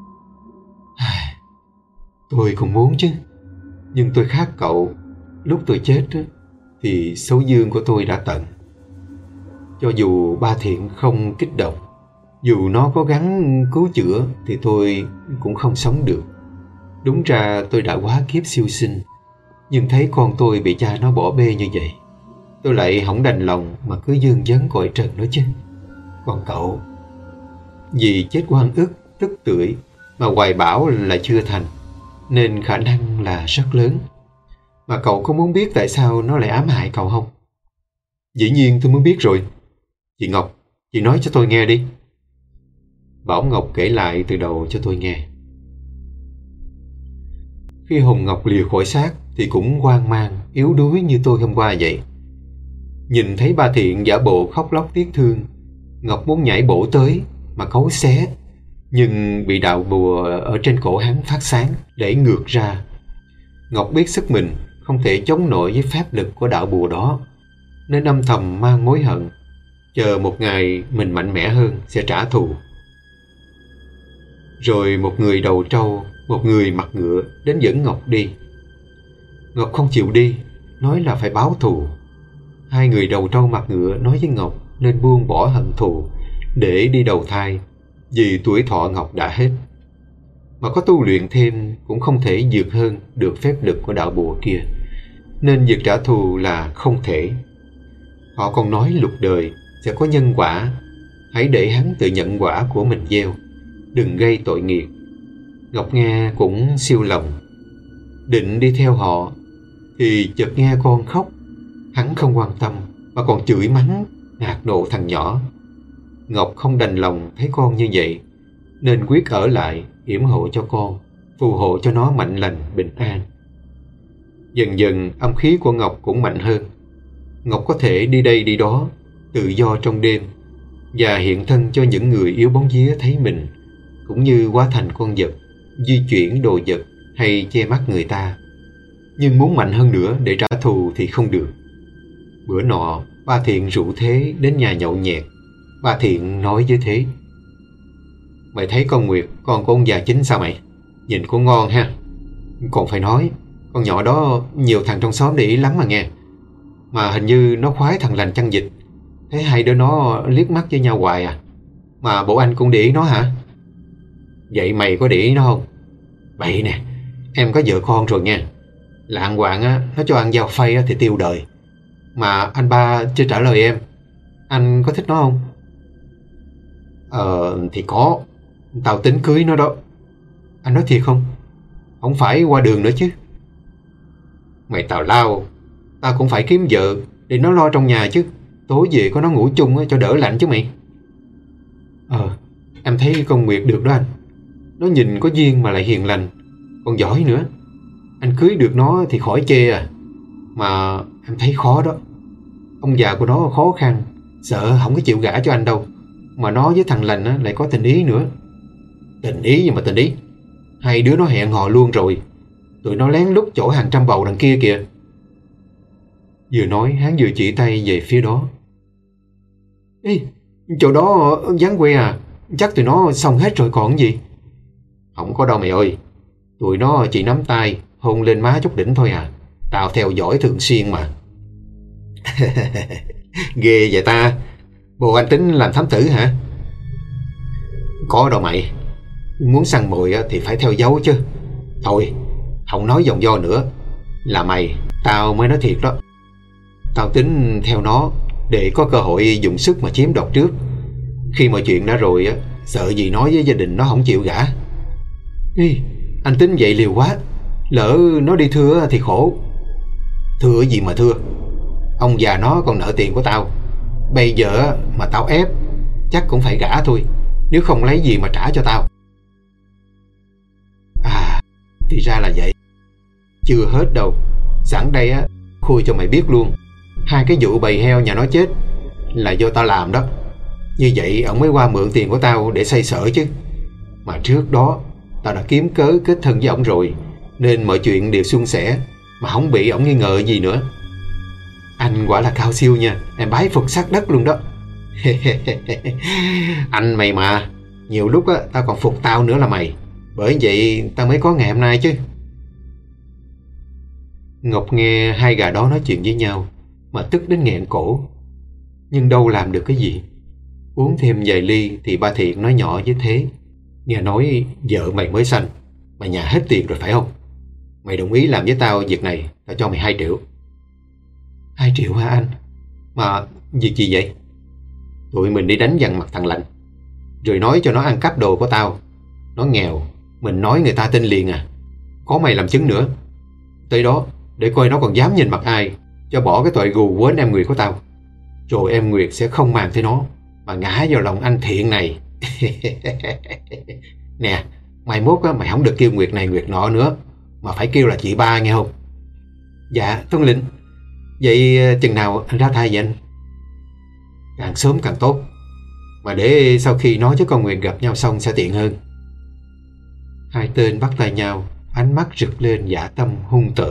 Tôi cũng muốn chứ, nhưng tôi khác cậu. Lúc tôi chết thì số dương của tôi đã tận. Cho dù ba Thiện không kích động, dù nó có gắng cứu chữa, thì tôi cũng không sống được. Đúng ra tôi đã quá kiếp siêu sinh, nhưng thấy con tôi bị cha nó bỏ bê như vậy, tôi lại không đành lòng mà cứ dương vấn cõi trần nữa chứ. Còn cậu, vì chết oan ức, tức tưởi mà hoài bão là chưa thành, nên khả năng là rất lớn. Mà cậu có muốn biết tại sao nó lại ám hại cậu không? Dĩ nhiên tôi muốn biết rồi. Chị Ngọc, chị nói cho tôi nghe đi. Bảo Ngọc kể lại từ đầu cho tôi nghe. Khi hồn Ngọc lìa khỏi xác thì cũng hoang mang, yếu đuối như tôi hôm qua vậy. Nhìn thấy ba Thiện giả bộ khóc lóc tiếc thương, Ngọc muốn nhảy bổ tới mà cấu xé, nhưng bị đạo bùa ở trên cổ hắn phát sáng đẩy ngược ra. Ngọc biết sức mình không thể chống nổi với phép lực của đạo bùa đó, nên âm thầm mang mối hận, chờ một ngày mình mạnh mẽ hơn sẽ trả thù. Rồi một người đầu trâu, một người mặt ngựa đến dẫn Ngọc đi. Ngọc không chịu đi, nói là phải báo thù. Hai người đầu trâu mặt ngựa nói với Ngọc nên buông bỏ hận thù để đi đầu thai, vì tuổi thọ Ngọc đã hết. Mà có tu luyện thêm cũng không thể vượt hơn được phép lực của đạo bùa kia, nên việc trả thù là không thể. Họ còn nói lục đời sẽ có nhân quả, hãy để hắn tự nhận quả của mình gieo, đừng gây tội nghiệp. Ngọc nghe cũng siêu lòng, định đi theo họ thì chợt nghe con khóc. Hắn không quan tâm mà còn chửi mắng ngạt nộ thằng nhỏ. Ngọc không đành lòng thấy con như vậy, nên quyết ở lại yểm hộ cho con, phù hộ cho nó mạnh lành bình an. Dần dần âm khí của Ngọc cũng mạnh hơn. Ngọc có thể đi đây đi đó, tự do trong đêm, và hiện thân cho những người yếu bóng vía thấy mình, cũng như hóa thành con vật, di chuyển đồ vật hay che mắt người ta. Nhưng muốn mạnh hơn nữa để trả thù thì không được. Bữa nọ, ba Thiện rủ Thế đến nhà nhậu nhẹt. Ba Thiện nói với Thế: Mày thấy con Nguyệt, con của ông già Chính sao mày? Nhìn cô ngon ha. Còn phải nói, con nhỏ đó nhiều thằng trong xóm để ý lắm mà nghe. Mà hình như nó khoái thằng Lành Chăn Dịch. Thấy hai đứa nó liếc mắt với nhau hoài à. Mà bộ anh cũng để ý nó hả? Vậy mày có để ý nó không? Vậy nè, em có vợ con rồi nha. Lạng quạng á, nó cho ăn dao phay á thì tiêu đời. Mà anh ba chưa trả lời em. Anh có thích nó không? Thì có. Tao tính cưới nó đó. Anh nói thiệt không? Không phải qua đường nữa chứ? Mày tào lao. Tao cũng phải kiếm vợ để nó lo trong nhà chứ. Tối về có nó ngủ chung cho đỡ lạnh chứ mày. Em thấy con Nguyệt được đó anh. Nó nhìn có duyên mà lại hiền lành, còn giỏi nữa. Anh cưới được nó thì khỏi chê à. Mà em thấy khó đó. Ông già của nó khó khăn, sợ không có chịu gả cho anh đâu. Mà nó với thằng Lành lại có tình ý nữa. Tình ý gì mà tình ý? Hai đứa nó hẹn hò luôn rồi. Tụi nó lén lút chỗ hàng trăm bầu đằng kia kìa. Vừa nói hắn vừa chỉ tay về phía đó. Ê, chỗ đó vắng que à. Chắc tụi nó xong hết rồi còn gì. Không có đâu mày ơi. Tụi nó chỉ nắm tay hôn lên má chút đỉnh thôi à. Tao theo dõi thường xuyên mà. Ghê vậy ta. Bộ anh tính làm thám tử hả? Có đâu mày. Muốn săn mồi thì phải theo dấu chứ. Thôi, không nói vòng vo nữa. Là mày, Tao mới nói thiệt đó. Tao tính theo nó để có cơ hội dùng sức mà chiếm đoạt trước. Khi mọi chuyện đã rồi á, sợ gì nói với gia đình nó không chịu gả. Ê, anh tính vậy liều quá. Lỡ nó đi thưa thì khổ. Thưa gì mà thưa, ông già nó còn nợ tiền của tao. Bây giờ mà tao ép chắc cũng phải gả thôi, nếu không lấy gì mà trả cho tao. À, thì ra là vậy. Chưa hết đâu. Sẵn đây á, khui cho mày biết luôn. 2 cái vụ bầy heo nhà nó chết là do tao làm đó. Như vậy ổng mới qua mượn tiền của tao để xoay sở chứ. Mà trước đó tao đã kiếm cớ kết thân với ổng rồi, nên mọi chuyện đều suôn sẻ, mà không bị ổng nghi ngờ gì nữa. Anh quả là cao siêu nha, em bái phục sát đất luôn đó. Anh mày mà, nhiều lúc á tao còn phục tao nữa là mày. Bởi vậy tao mới có ngày hôm nay chứ. Ngọc nghe hai gà đó nói chuyện với nhau mà tức đến nghẹn cổ, nhưng đâu làm được cái gì. Uống thêm vài ly thì ba Thiện nói nhỏ với Thế: nghe nói vợ mày mới sanh, mày nhà hết tiền rồi phải không? Mày đồng ý làm với tao việc này, tao cho mày 2 triệu. 2 triệu hả anh? Mà việc gì vậy? Tụi mình đi đánh dằn mặt thằng Lạnh, rồi nói cho nó ăn cắp đồ của tao. Nó nghèo, mình nói người ta tin liền à. Có mày làm chứng nữa. Tới đó để coi nó còn dám nhìn mặt ai, cho bỏ cái tội gù quến em Nguyệt của tao. Rồi em Nguyệt sẽ không màng tới nó, mà ngã vào lòng anh Thiện này. Nè, mai mốt á, mày không được kêu Nguyệt này Nguyệt nọ nữa, mà phải kêu là chị ba nghe không? Dạ, Tuân lệnh. Vậy chừng nào anh ra thai vậy anh? Càng sớm càng tốt, mà để sau khi nói với con Nguyệt gặp nhau xong sẽ tiện hơn. Hai tên bắt tay nhau, ánh mắt rực lên dã tâm hung tợn.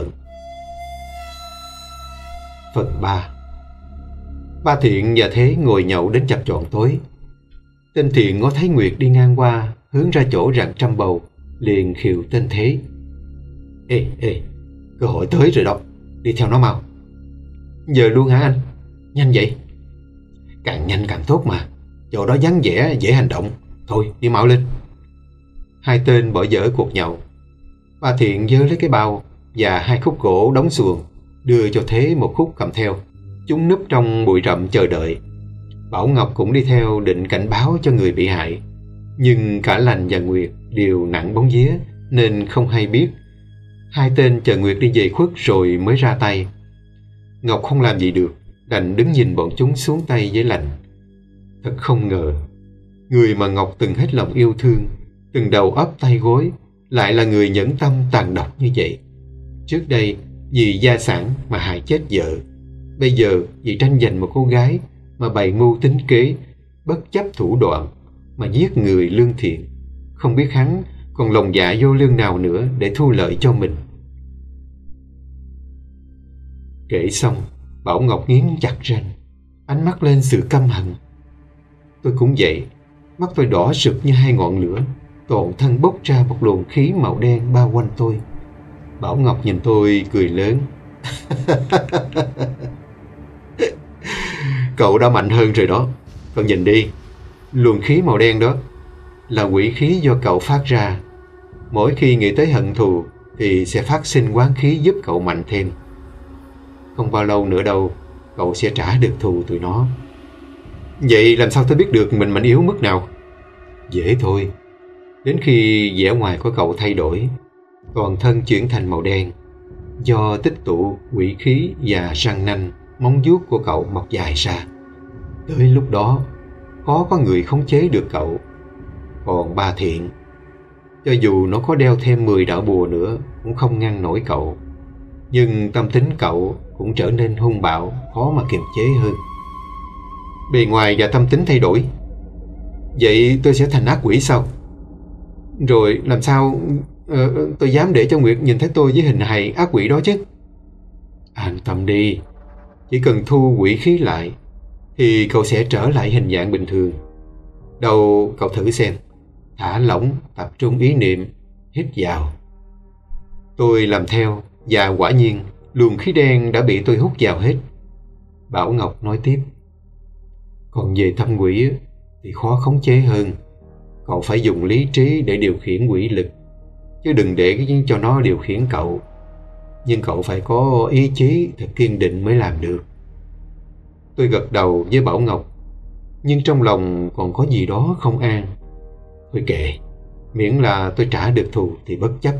Phần 3. Ba Thiện và Thế ngồi nhậu đến chập choạng tối. Tên Thiện ngó thấy Nguyệt đi ngang qua, hướng ra chỗ rặng trăm bầu, liền khều tên Thế: Ê, cơ hội tới rồi đó, đi theo nó mau. Giờ luôn hả anh? Nhanh vậy? Càng nhanh càng tốt mà, chỗ đó vắng vẻ dễ hành động. Thôi đi mau lên. Hai tên bỏ dở cuộc nhậu. Ba Thiện giơ lấy cái bao và 2 khúc gỗ đóng xuồng, đưa cho Thế 1 khúc cầm theo. Chúng núp trong bụi rậm chờ đợi. Bảo Ngọc cũng đi theo định cảnh báo cho người bị hại, nhưng cả Lành và Nguyệt đều nặng bóng vía nên không hay biết. Hai tên chờ Nguyệt đi về khuất rồi mới ra tay. Ngọc không làm gì được, đành đứng nhìn bọn chúng xuống tay với Lành. Thật không ngờ, người mà Ngọc từng hết lòng yêu thương, từng đầu ấp tay gối, lại là người nhẫn tâm tàn độc như vậy. Trước đây vì gia sản mà hại chết vợ, bây giờ vì tranh giành một cô gái mà bày mưu tính kế, bất chấp thủ đoạn mà giết người lương thiện. Không biết hắn còn lòng dạ vô lương nào nữa để thu lợi cho mình. Kể xong, Bảo Ngọc nghiến chặt răng, ánh mắt lên sự căm hận. Tôi cũng vậy, mắt tôi đỏ rực như 2 ngọn lửa, toàn thân bốc ra một luồng khí màu đen bao quanh tôi. Bảo Ngọc nhìn tôi cười lớn. Cậu đã mạnh hơn rồi đó. Con nhìn đi, luồng khí màu đen đó là quỷ khí do cậu phát ra. Mỗi khi nghĩ tới hận thù thì sẽ phát sinh oán khí giúp cậu mạnh thêm. Không bao lâu nữa đâu, cậu sẽ trả được thù tụi nó. Vậy làm sao tôi biết được mình mạnh yếu mức nào? Dễ thôi. Đến khi vẻ ngoài của cậu thay đổi, toàn thân chuyển thành màu đen, do tích tụ quỷ khí và răng nanh, móng vuốt của cậu mọc dài ra. Tới lúc đó, khó có người khống chế được cậu. Còn Ba Thiện, cho dù nó có đeo thêm 10 đạo bùa nữa cũng không ngăn nổi cậu. Nhưng tâm tính cậu cũng trở nên hung bạo, khó mà kiềm chế hơn. Bề ngoài và tâm tính thay đổi. Vậy tôi sẽ thành ác quỷ sao? Rồi làm sao tôi dám để cho Nguyệt nhìn thấy tôi với hình hài ác quỷ đó chứ? An tâm đi, chỉ cần thu quỷ khí lại thì cậu sẽ trở lại hình dạng bình thường. Đâu cậu thử xem, thả lỏng, tập trung ý niệm, hít vào. Tôi làm theo và quả nhiên luồng khí đen đã bị tôi hút vào hết. Bảo Ngọc nói tiếp: Còn về tâm quỷ thì khó khống chế hơn. Cậu phải dùng lý trí để điều khiển quỷ lực, chứ đừng để cho nó điều khiển cậu. nhưng cậu phải có ý chí thật kiên định mới làm được. Tôi gật đầu với Bảo Ngọc, nhưng trong lòng còn có gì đó không an. Thôi kệ, miễn là tôi trả được thù thì bất chấp.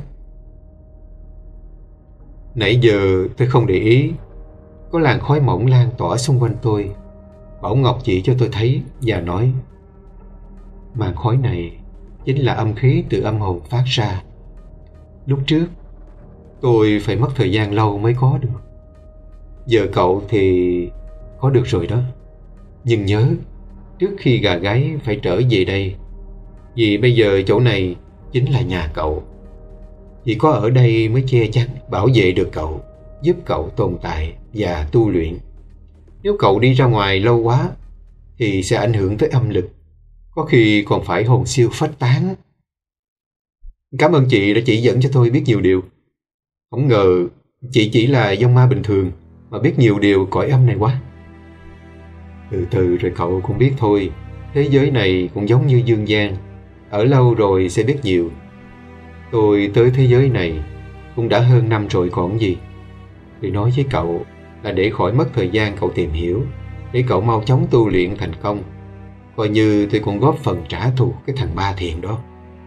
Nãy giờ tôi không để ý, có làn khói mỏng lan tỏa xung quanh tôi. Bảo Ngọc chỉ cho tôi thấy và nói, màn khói này chính là âm khí từ âm hồn phát ra. Lúc trước tôi phải mất thời gian lâu mới có được. Giờ cậu thì có được rồi đó. Nhưng nhớ, trước khi gà gáy phải trở về đây, vì bây giờ chỗ này chính là nhà cậu. Chỉ có ở đây mới che chắn, bảo vệ được cậu, giúp cậu tồn tại và tu luyện. Nếu cậu đi ra ngoài lâu quá thì sẽ ảnh hưởng tới âm lực, có khi còn phải hồn siêu phách tán. Cảm ơn chị đã chỉ dẫn cho tôi biết nhiều điều. Không ngờ chị chỉ là vong ma bình thường mà biết nhiều điều cõi âm này quá. Từ từ rồi cậu cũng biết thôi. Thế giới này cũng giống như dương gian, ở lâu rồi sẽ biết nhiều. Tôi tới thế giới này cũng đã hơn năm rồi còn gì. Tôi nói với cậu là để khỏi mất thời gian cậu tìm hiểu, để cậu mau chóng tu luyện thành công. Coi như tôi cũng góp phần trả thù cái thằng Ba Thiền đó.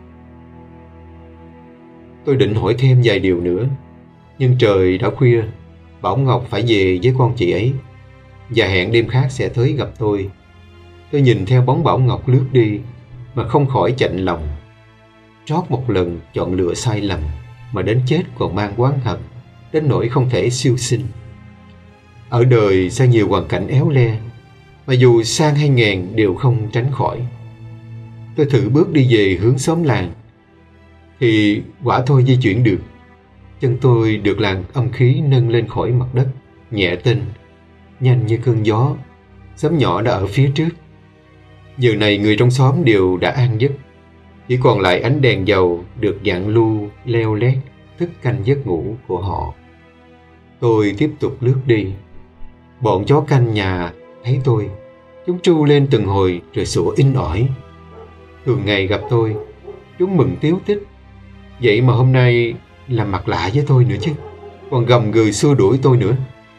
Tôi định hỏi thêm vài điều nữa, nhưng trời đã khuya. Bảo Ngọc phải về với con chị ấy, và hẹn đêm khác sẽ tới gặp tôi. Tôi nhìn theo bóng Bảo Ngọc lướt đi mà không khỏi chạnh lòng. Trót một lần chọn lựa sai lầm mà đến chết còn mang oán hận, đến nỗi không thể siêu sinh. Ở đời sao nhiều hoàn cảnh éo le, mà dù sang hay nghèn đều không tránh khỏi. Tôi thử bước đi về hướng xóm làng, thì quả thôi di chuyển được. Chân tôi được làn âm khí nâng lên khỏi mặt đất, nhẹ tinh, nhanh như cơn gió. Xóm nhỏ đã ở phía trước. Giờ này người trong xóm đều đã an giấc, chỉ còn lại ánh đèn dầu được dạng lu leo lét thức canh giấc ngủ của họ. Tôi tiếp tục lướt đi. Bọn chó canh nhà thấy tôi, chúng tru lên từng hồi rồi sủa inh ỏi. Thường ngày gặp tôi, chúng mừng tíu tích. Vậy mà hôm nay làm mặt lạ với tôi nữa chứ, còn gầm gừ xua đuổi tôi nữa.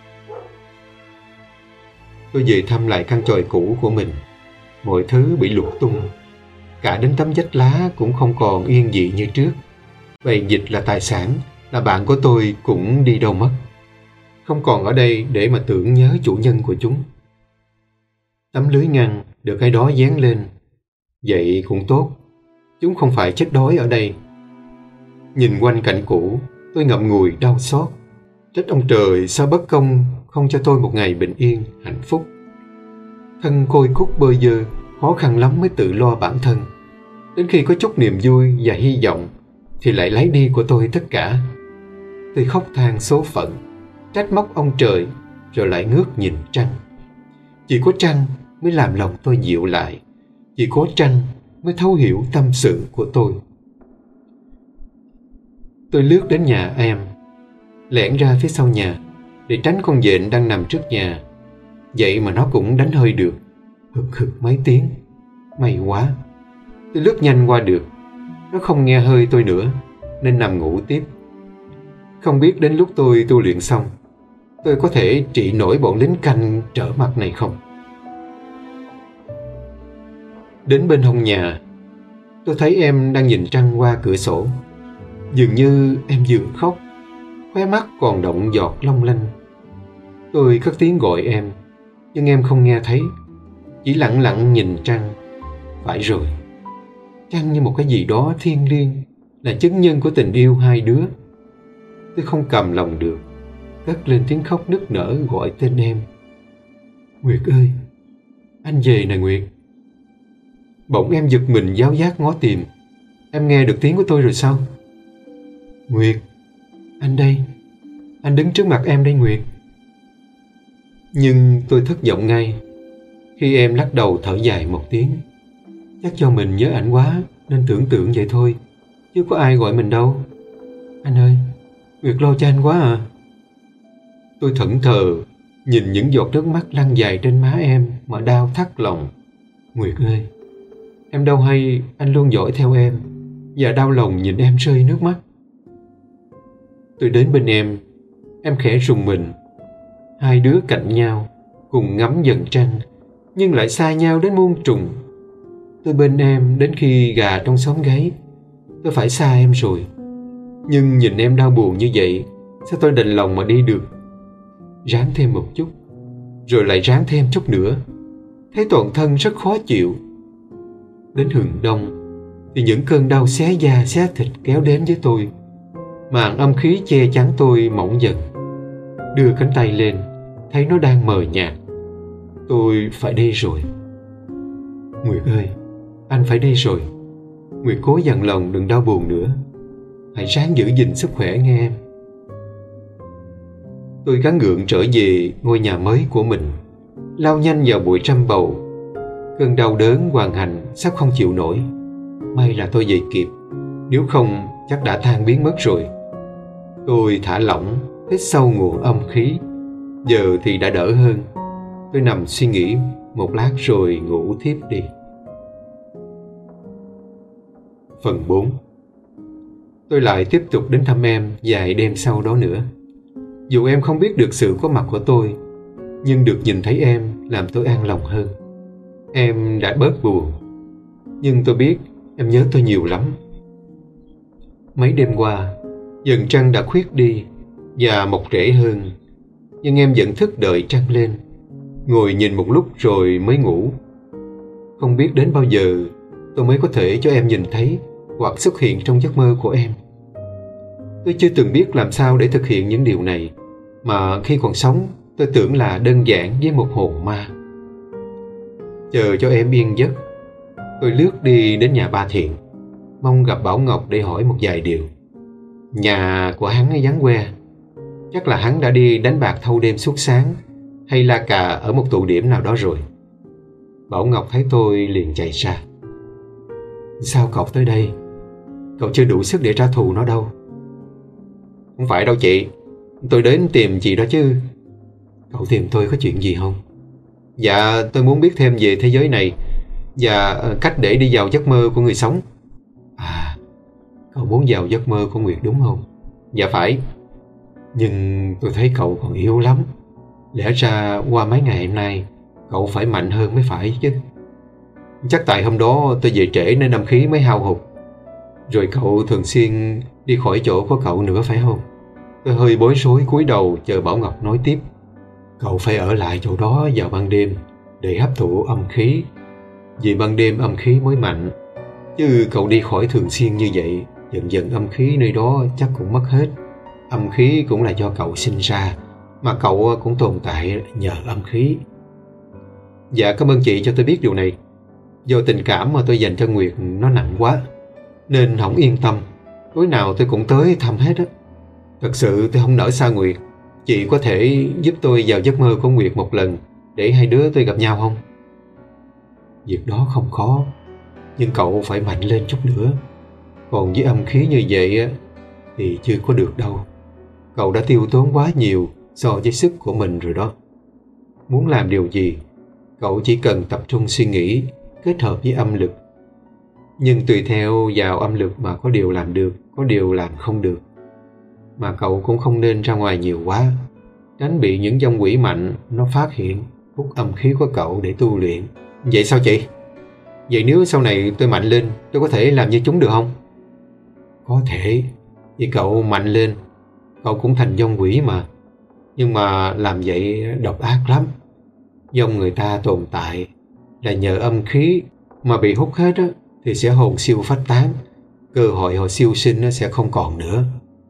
Tôi về thăm lại căn chòi cũ của mình. Mọi thứ bị lục tung, cả đến tấm vách lá cũng không còn yên vị như trước. Bầy vịt là tài sản, là bạn của tôi cũng đi đâu mất, không còn ở đây để mà tưởng nhớ chủ nhân của chúng. Tấm lưới ngăn được ai đó dán lên, vậy cũng tốt, chúng không phải chết đói ở đây. Nhìn quanh cảnh cũ, tôi ngậm ngùi đau xót, trách ông trời sao bất công không cho tôi một ngày bình yên, hạnh phúc. Thân côi cút bơ vơ, khó khăn lắm mới tự lo bản thân. Đến khi có chút niềm vui và hy vọng thì lại lấy đi của tôi tất cả. Tôi khóc than số phận, trách móc ông trời, rồi lại ngước nhìn trăng. Chỉ có trăng mới làm lòng tôi dịu lại, chỉ có trăng mới thấu hiểu tâm sự của tôi. Tôi lướt đến nhà em, lẻn ra phía sau nhà để tránh con vện đang nằm trước nhà. Vậy mà nó cũng đánh hơi được, hực hực mấy tiếng. May quá, tôi lướt nhanh qua được. Nó không nghe hơi tôi nữa nên nằm ngủ tiếp. Không biết đến lúc tôi tu luyện xong, tôi có thể trị nổi bọn lính canh trở mặt này không? Đến bên hông nhà, tôi thấy em đang nhìn trăng qua cửa sổ. Dường như em vừa khóc, khóe mắt còn động giọt long lanh. Tôi cất tiếng gọi em, nhưng em không nghe thấy, chỉ lặng lặng nhìn trăng. Phải rồi, trăng như một cái gì đó thiêng liêng, là chứng nhân của tình yêu hai đứa. Tôi không cầm lòng được, cất lên tiếng khóc nức nở gọi tên em. Nguyệt ơi, anh về nè Nguyệt. Bỗng em giật mình giáo giác ngó tìm. Em nghe được tiếng của tôi rồi sao? Nguyệt, anh đây, anh đứng trước mặt em đây Nguyệt. Nhưng tôi thất vọng ngay khi em lắc đầu thở dài một tiếng. Chắc do mình nhớ ảnh quá nên tưởng tượng vậy thôi, chứ có ai gọi mình đâu. Anh ơi, Nguyệt lo cho anh quá à. Tôi thẫn thờ nhìn những giọt nước mắt lăn dài trên má em mà đau thắt lòng. Nguyệt ơi, em đâu hay anh luôn dõi theo em, và đau lòng nhìn em rơi nước mắt. Tôi đến bên em, Em khẽ rùng mình. Hai đứa cạnh nhau, cùng ngắm dần trăng, nhưng lại xa nhau đến muôn trùng. Tôi bên em đến khi gà trong xóm gáy. Tôi phải xa em rồi. Nhưng nhìn em đau buồn như vậy, sao tôi đành lòng mà đi được. Ráng thêm một chút, rồi lại ráng thêm chút nữa. Thấy toàn thân rất khó chịu. Đến hừng đông thì những cơn đau xé da xé thịt kéo đến với tôi. Màn âm khí che chắn tôi mỏng dần. Đưa cánh tay lên, thấy nó đang mờ nhạt. Tôi phải đi rồi. Nguyệt ơi, anh phải đi rồi. Nguyệt cố dằn lòng đừng đau buồn nữa. Hãy ráng giữ gìn sức khỏe nghe em. Tôi gắng gượng trở về ngôi nhà mới của mình, lao nhanh vào bụi trăm bầu. Cơn đau đớn hoằng hành sắp không chịu nổi. May là tôi về kịp, nếu không chắc đã tan biến mất rồi. Tôi thả lỏng, hít sâu nguồn âm khí. Giờ thì đã đỡ hơn. Tôi nằm suy nghĩ một lát rồi ngủ thiếp đi. Phần 4. Tôi lại tiếp tục đến thăm em vài đêm sau đó nữa. Dù em không biết được sự có mặt của tôi, nhưng được nhìn thấy em làm tôi an lòng hơn. Em đã bớt buồn, nhưng tôi biết em nhớ tôi nhiều lắm. Mấy đêm qua, dần trăng đã khuyết đi và mọc rễ hơn, nhưng em vẫn thức đợi trăng lên, ngồi nhìn một lúc rồi mới ngủ. Không biết đến bao giờ tôi mới có thể cho em nhìn thấy hoặc xuất hiện trong giấc mơ của em. Tôi chưa từng biết làm sao để thực hiện những điều này, mà khi còn sống tôi tưởng là đơn giản với một hồn ma. Chờ cho em yên giấc, tôi lướt đi đến nhà ba Thiện, mong gặp Bảo Ngọc để hỏi một vài điều. Nhà của hắn vắng que, chắc là hắn đã đi đánh bạc thâu đêm suốt sáng, hay la cà ở một tụ điểm nào đó rồi. Bảo Ngọc thấy tôi liền chạy ra. Sao cậu tới đây? Cậu chưa đủ sức để trả thù nó đâu. Không phải đâu chị, tôi đến tìm chị đó chứ. Cậu tìm tôi có chuyện gì không? Dạ, tôi muốn biết thêm về thế giới này và cách để đi vào giấc mơ của người sống. À, cậu muốn vào giấc mơ của Nguyệt đúng không? Dạ phải. Nhưng tôi thấy cậu còn yếu lắm. Lẽ ra qua mấy ngày hôm nay cậu phải mạnh hơn mới phải chứ. Chắc tại hôm đó tôi về trễ nên âm khí mới hao hụt. Rồi cậu thường xuyên đi khỏi chỗ của cậu nữa phải không? Tôi hơi bối rối cúi đầu chờ Bảo Ngọc nói tiếp. Cậu phải ở lại chỗ đó vào ban đêm để hấp thụ âm khí. Vì ban đêm âm khí mới mạnh. Chứ cậu đi khỏi thường xuyên như vậy, dần dần âm khí nơi đó chắc cũng mất hết. Âm khí cũng là do cậu sinh ra, mà cậu cũng tồn tại nhờ âm khí. Dạ cảm ơn chị cho tôi biết điều này. Do tình cảm mà tôi dành cho Nguyệt nó nặng quá, nên không yên tâm. Tối nào tôi cũng tới thăm hết á. Thật sự tôi không nỡ xa Nguyệt. Chị có thể giúp tôi vào giấc mơ của Nguyệt một lần để hai đứa tôi gặp nhau không? Việc đó không khó, nhưng cậu phải mạnh lên chút nữa. Còn với âm khí như vậy á thì chưa có được đâu. Cậu đã tiêu tốn quá nhiều so với sức của mình rồi đó. Muốn làm điều gì, cậu chỉ cần tập trung suy nghĩ kết hợp với âm lực. Nhưng tùy theo vào âm lực mà có điều làm được, có điều làm không được. Mà cậu cũng không nên ra ngoài nhiều quá, tránh bị những vong quỷ mạnh nó phát hiện, hút âm khí của cậu để tu luyện. Vậy sao chị? Vậy nếu sau này tôi mạnh lên, tôi có thể làm như chúng được không? Có thể, vì cậu mạnh lên, cậu cũng thành vong quỷ mà. Nhưng mà làm vậy độc ác lắm. Vong người ta tồn tại là nhờ âm khí, mà bị hút hết á, thì sẽ hồn siêu phách tán. Cơ hội họ siêu sinh nó sẽ không còn nữa.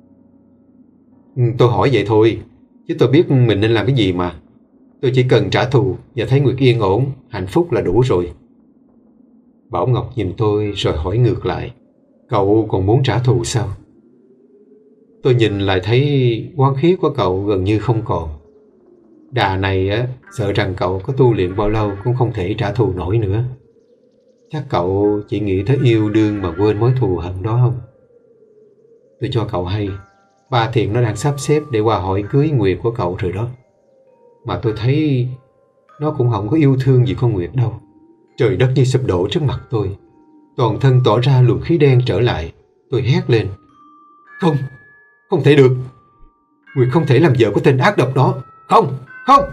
Tôi hỏi vậy thôi, chứ tôi biết mình nên làm cái gì mà. Tôi chỉ cần trả thù và thấy Nguyệt yên ổn, hạnh phúc là đủ rồi. Bảo Ngọc nhìn tôi rồi hỏi ngược lại. Cậu còn muốn trả thù sao? Tôi nhìn lại thấy oán khí của cậu gần như không còn. Đà này á, sợ rằng cậu có tu luyện bao lâu cũng không thể trả thù nổi nữa. Chắc cậu chỉ nghĩ tới yêu đương mà quên mối thù hận đó không? Tôi cho cậu hay, ba Thiện nó đang sắp xếp để qua hỏi cưới Nguyệt của cậu rồi đó. Mà tôi thấy nó cũng không có yêu thương gì con Nguyệt đâu. Trời đất như sụp đổ trước mặt tôi. Toàn thân tỏ ra luồng khí đen trở lại. Tôi hét lên. Không, không thể được. Nguyệt không thể làm vợ của tên ác độc đó. Không, không.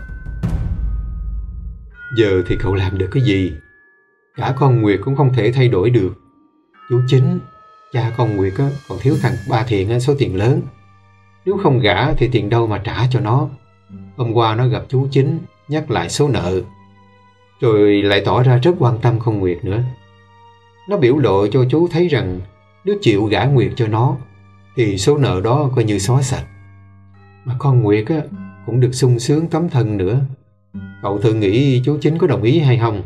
Giờ thì cậu làm được cái gì? Cả con Nguyệt cũng không thể thay đổi được. Chú Chính, cha con Nguyệt còn thiếu thằng Ba Thiện số tiền lớn. Nếu không gả thì tiền đâu mà trả cho nó. Hôm qua nó gặp chú Chính, nhắc lại số nợ, rồi lại tỏ ra rất quan tâm con Nguyệt nữa. Nó biểu lộ cho chú thấy rằng nếu chịu gả Nguyệt cho nó thì số nợ đó coi như xóa sạch. Mà con Nguyệt cũng được sung sướng tấm thân nữa. Cậu thử nghĩ chú Chính có đồng ý hay không?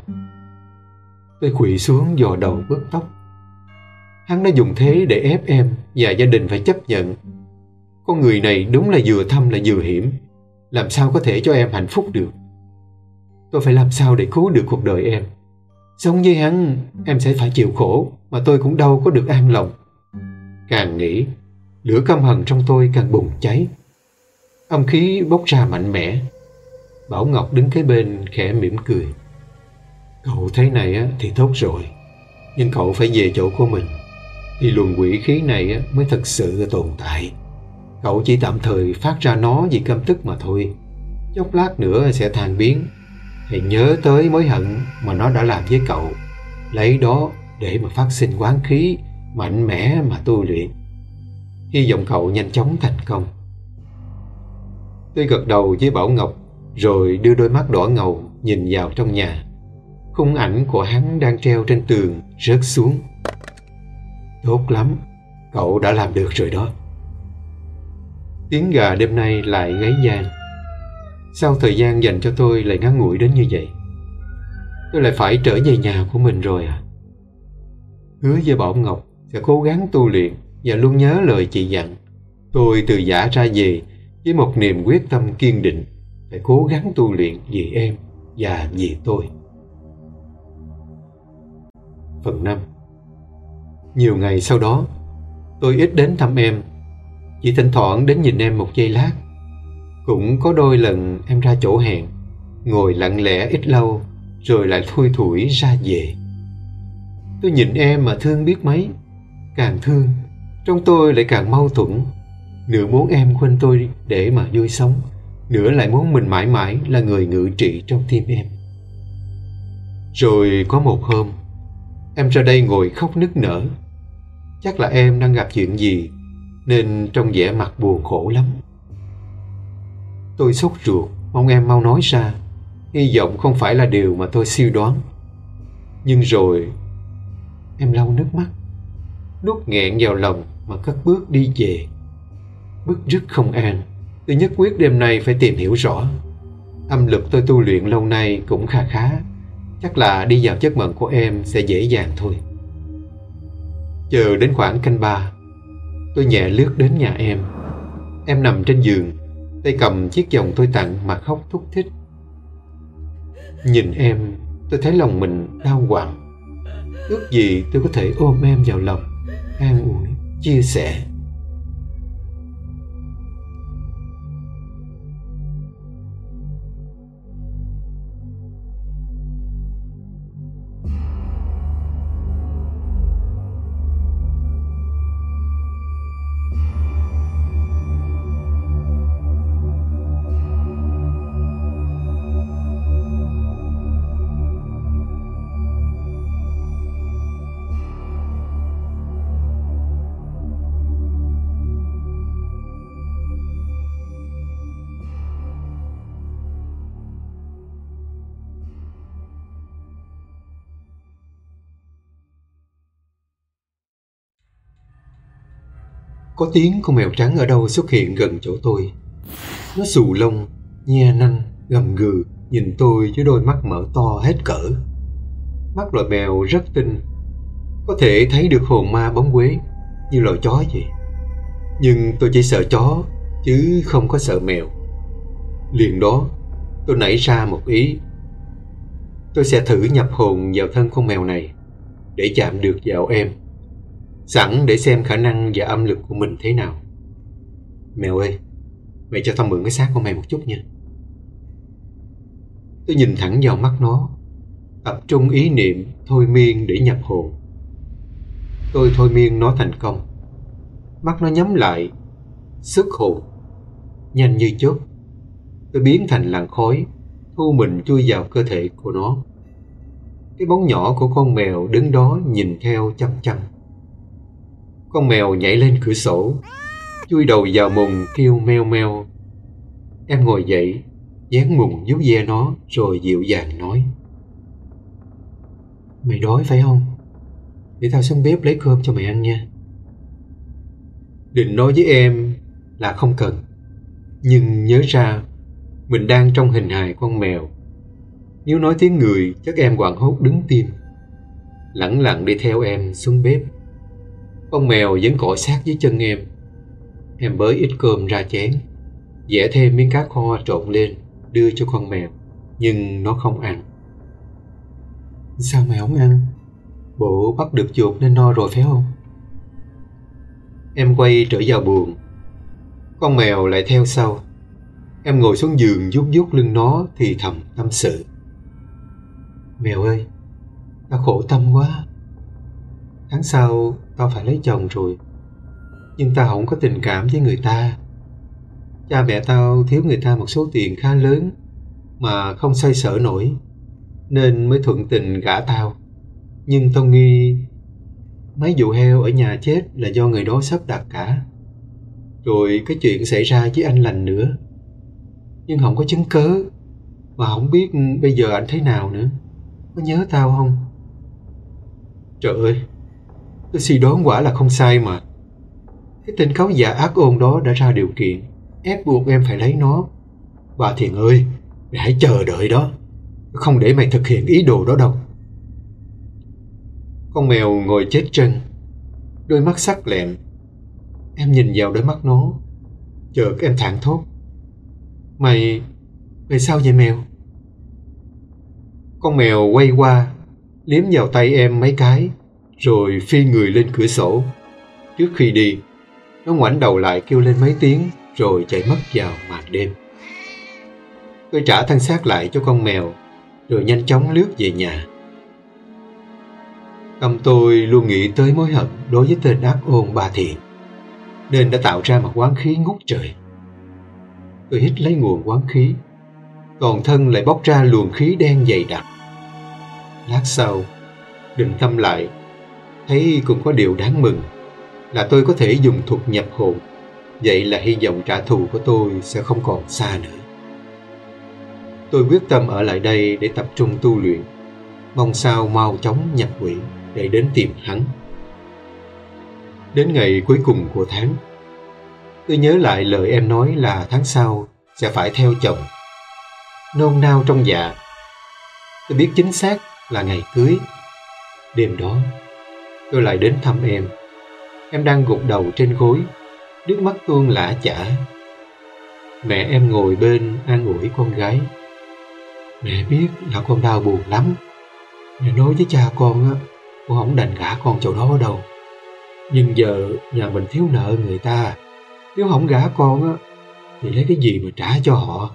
Tôi quỳ xuống dò đầu bứt tóc. Hắn đã dùng thế để ép em và gia đình phải chấp nhận. Con người này đúng là vừa thâm lại vừa hiểm. Làm sao có thể cho em hạnh phúc được? Tôi phải làm sao để cứu được cuộc đời em? Sống với hắn, em sẽ phải chịu khổ, mà tôi cũng đâu có được an lòng. Càng nghĩ, lửa căm hận trong tôi càng bùng cháy. Âm khí bốc ra mạnh mẽ. Bảo Ngọc đứng kế bên khẽ mỉm cười. Cậu thế này thì tốt rồi, nhưng cậu phải về chỗ của mình, thì luồng quỷ khí này mới thật sự tồn tại. Cậu chỉ tạm thời phát ra nó vì căm tức mà thôi. Chốc lát nữa sẽ tan biến. Hãy nhớ tới mối hận mà nó đã làm với cậu, lấy đó để mà phát sinh oán khí mạnh mẽ mà tu luyện. Hy vọng cậu nhanh chóng thành công. Tôi gật đầu với Bảo Ngọc, rồi đưa đôi mắt đỏ ngầu nhìn vào trong nhà. Khung ảnh của hắn đang treo trên tường rớt xuống. Tốt lắm, cậu đã làm được rồi đó. Tiếng gà đêm nay lại gáy vang. Sao thời gian dành cho tôi lại ngắn ngủi đến như vậy? Tôi lại phải trở về nhà của mình rồi à? Hứa với Bảo Ngọc sẽ cố gắng tu luyện và luôn nhớ lời chị dặn. Tôi từ giã ra về với một niềm quyết tâm kiên định, phải cố gắng tu luyện vì em và vì tôi. Phần 5. Nhiều ngày sau đó, tôi ít đến thăm em, chỉ thỉnh thoảng đến nhìn em một giây lát. Cũng có đôi lần em ra chỗ hẹn, ngồi lặng lẽ ít lâu, rồi lại thui thủi ra về. Tôi nhìn em mà thương biết mấy. Càng thương, trong tôi lại càng mâu thuẫn. Nửa muốn em quên tôi để mà vui sống, nửa lại muốn mình mãi mãi là người ngự trị trong tim em. Rồi có một hôm, em ra đây ngồi khóc nức nở. Chắc là em đang gặp chuyện gì, nên trông vẻ mặt buồn khổ lắm. Tôi sốt ruột, mong em mau nói ra, hy vọng không phải là điều mà tôi suy đoán. Nhưng rồi em lau nước mắt, nuốt nghẹn vào lòng mà cất bước đi về. Bứt rứt không an, tôi nhất quyết đêm nay phải tìm hiểu rõ. Âm lực tôi tu luyện lâu nay cũng khá khá, chắc là đi vào chất mệnh của em sẽ dễ dàng thôi. Chờ đến khoảng canh 3, tôi nhẹ lướt đến nhà em. Em nằm trên giường, tay cầm chiếc vòng tôi tặng mà khóc thút thít. Nhìn em, tôi thấy lòng mình đau quặn. Ước gì tôi có thể ôm em vào lòng, an ủi, chia sẻ. Có tiếng con mèo trắng ở đâu xuất hiện gần chỗ tôi. Nó xù lông, nhe nanh, gầm gừ nhìn tôi với đôi mắt mở to hết cỡ. Mắt loài mèo rất tinh, có thể thấy được hồn ma bóng quế như loài chó vậy. Nhưng tôi chỉ sợ chó chứ không có sợ mèo. Liền đó tôi nảy ra một ý. Tôi sẽ thử nhập hồn vào thân con mèo này để chạm được vào em, sẵn để xem khả năng và âm lực của mình thế nào. Mèo ơi, mày cho tao mượn cái xác của mày một chút nha. Tôi nhìn thẳng vào mắt nó, tập trung ý niệm thôi miên để nhập hồn. Tôi thôi miên nó thành công. Mắt nó nhắm lại, xuất hồn. Nhanh như chớp, tôi biến thành làn khói, thu mình chui vào cơ thể của nó. Cái bóng nhỏ của con mèo đứng đó nhìn theo chăm chăm. Con mèo nhảy lên cửa sổ, chui đầu vào mùng kêu meo meo. Em ngồi dậy, dán mùng vuốt ve nó rồi dịu dàng nói: "Mày đói phải không? Để tao xuống bếp lấy cơm cho mày ăn nha." Định nói với em là không cần, nhưng nhớ ra mình đang trong hình hài con mèo. Nếu nói tiếng người chắc em hoảng hốt đứng tim, lẳng lặng đi theo em xuống bếp. Con mèo vẫn cọ sát dưới chân em. Em bới ít cơm ra chén, vẽ thêm miếng cá kho trộn lên đưa cho con mèo, nhưng nó không ăn. "Sao mày không ăn? Bộ bắt được chuột nên no rồi phải không?" Em quay trở vào buồng. Con mèo lại theo sau. Em ngồi xuống giường vuốt vuốt lưng nó thì thầm tâm sự: "Mèo ơi, tao khổ tâm quá. Tháng sau tao phải lấy chồng rồi, nhưng tao không có tình cảm với người ta. Cha mẹ tao thiếu người ta một số tiền khá lớn mà không xoay sở nổi, nên mới thuận tình gả tao. Nhưng tao nghi mấy vụ heo ở nhà chết là do người đó sắp đặt cả. Rồi cái chuyện xảy ra với anh lành nữa, nhưng không có chứng cớ, mà không biết bây giờ anh thế nào nữa. Có nhớ tao không?" Trời ơi, tôi suy đoán quả là không sai mà. Cái tên cáo già ác ôn đó đã ra điều kiện ép buộc em phải lấy nó. Bà Thiền ơi, mày hãy chờ đợi đó, không để mày thực hiện ý đồ đó đâu. Con mèo ngồi chết chân, đôi mắt sắc lẹm. Em nhìn vào đôi mắt nó, chợt em thảng thốt: Mày sao vậy mèo?" Con mèo quay qua, liếm vào tay em mấy cái, rồi phi người lên cửa sổ. Trước khi đi, nó ngoảnh đầu lại kêu lên mấy tiếng, rồi chạy mất vào màn đêm. Tôi trả thân xác lại cho con mèo, rồi nhanh chóng lướt về nhà. Tâm tôi luôn nghĩ tới mối hận đối với tên ác ôn bà Thiện, nên đã tạo ra một oán khí ngút trời. Tôi hít lấy nguồn oán khí, toàn thân lại bốc ra luồng khí đen dày đặc. Lát sau, định tâm lại, thấy cũng có điều đáng mừng là tôi có thể dùng thuật nhập hồn. Vậy là hy vọng trả thù của tôi sẽ không còn xa nữa. Tôi quyết tâm ở lại đây để tập trung tu luyện, mong sao mau chóng nhập quỷ để đến tìm hắn. Đến ngày cuối cùng của tháng, tôi nhớ lại lời em nói là tháng sau sẽ phải theo chồng. Nôn nao trong dạ, tôi biết chính xác là ngày cưới. Đêm đó, tôi lại đến thăm em. Em đang gục đầu trên gối, nước mắt tuôn lã chả. Mẹ em ngồi bên an ủi con gái: "Mẹ biết là con đau buồn lắm. Mẹ nói với cha con không đành gả con chỗ đó đâu. Nhưng giờ nhà mình thiếu nợ người ta, nếu không gả con thì lấy cái gì mà trả cho họ.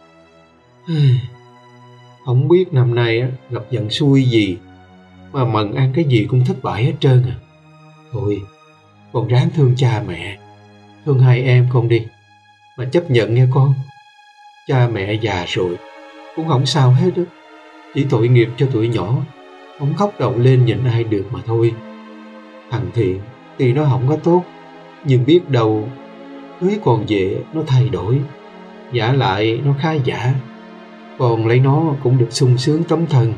Không biết năm nay gặp vận xui gì mà mần ăn cái gì cũng thất bại hết trơn à. Thôi, con ráng thương cha mẹ, thương hai em con đi, mà chấp nhận nghe con. Cha mẹ già rồi cũng không sao hết á, chỉ tội nghiệp cho tuổi nhỏ không khóc động lên nhìn ai được mà thôi. Thằng Thiện tuy nó không có tốt, nhưng biết đâu cưới còn về nó thay đổi, vả lại nó khá giả, còn lấy nó cũng được sung sướng tấm thân."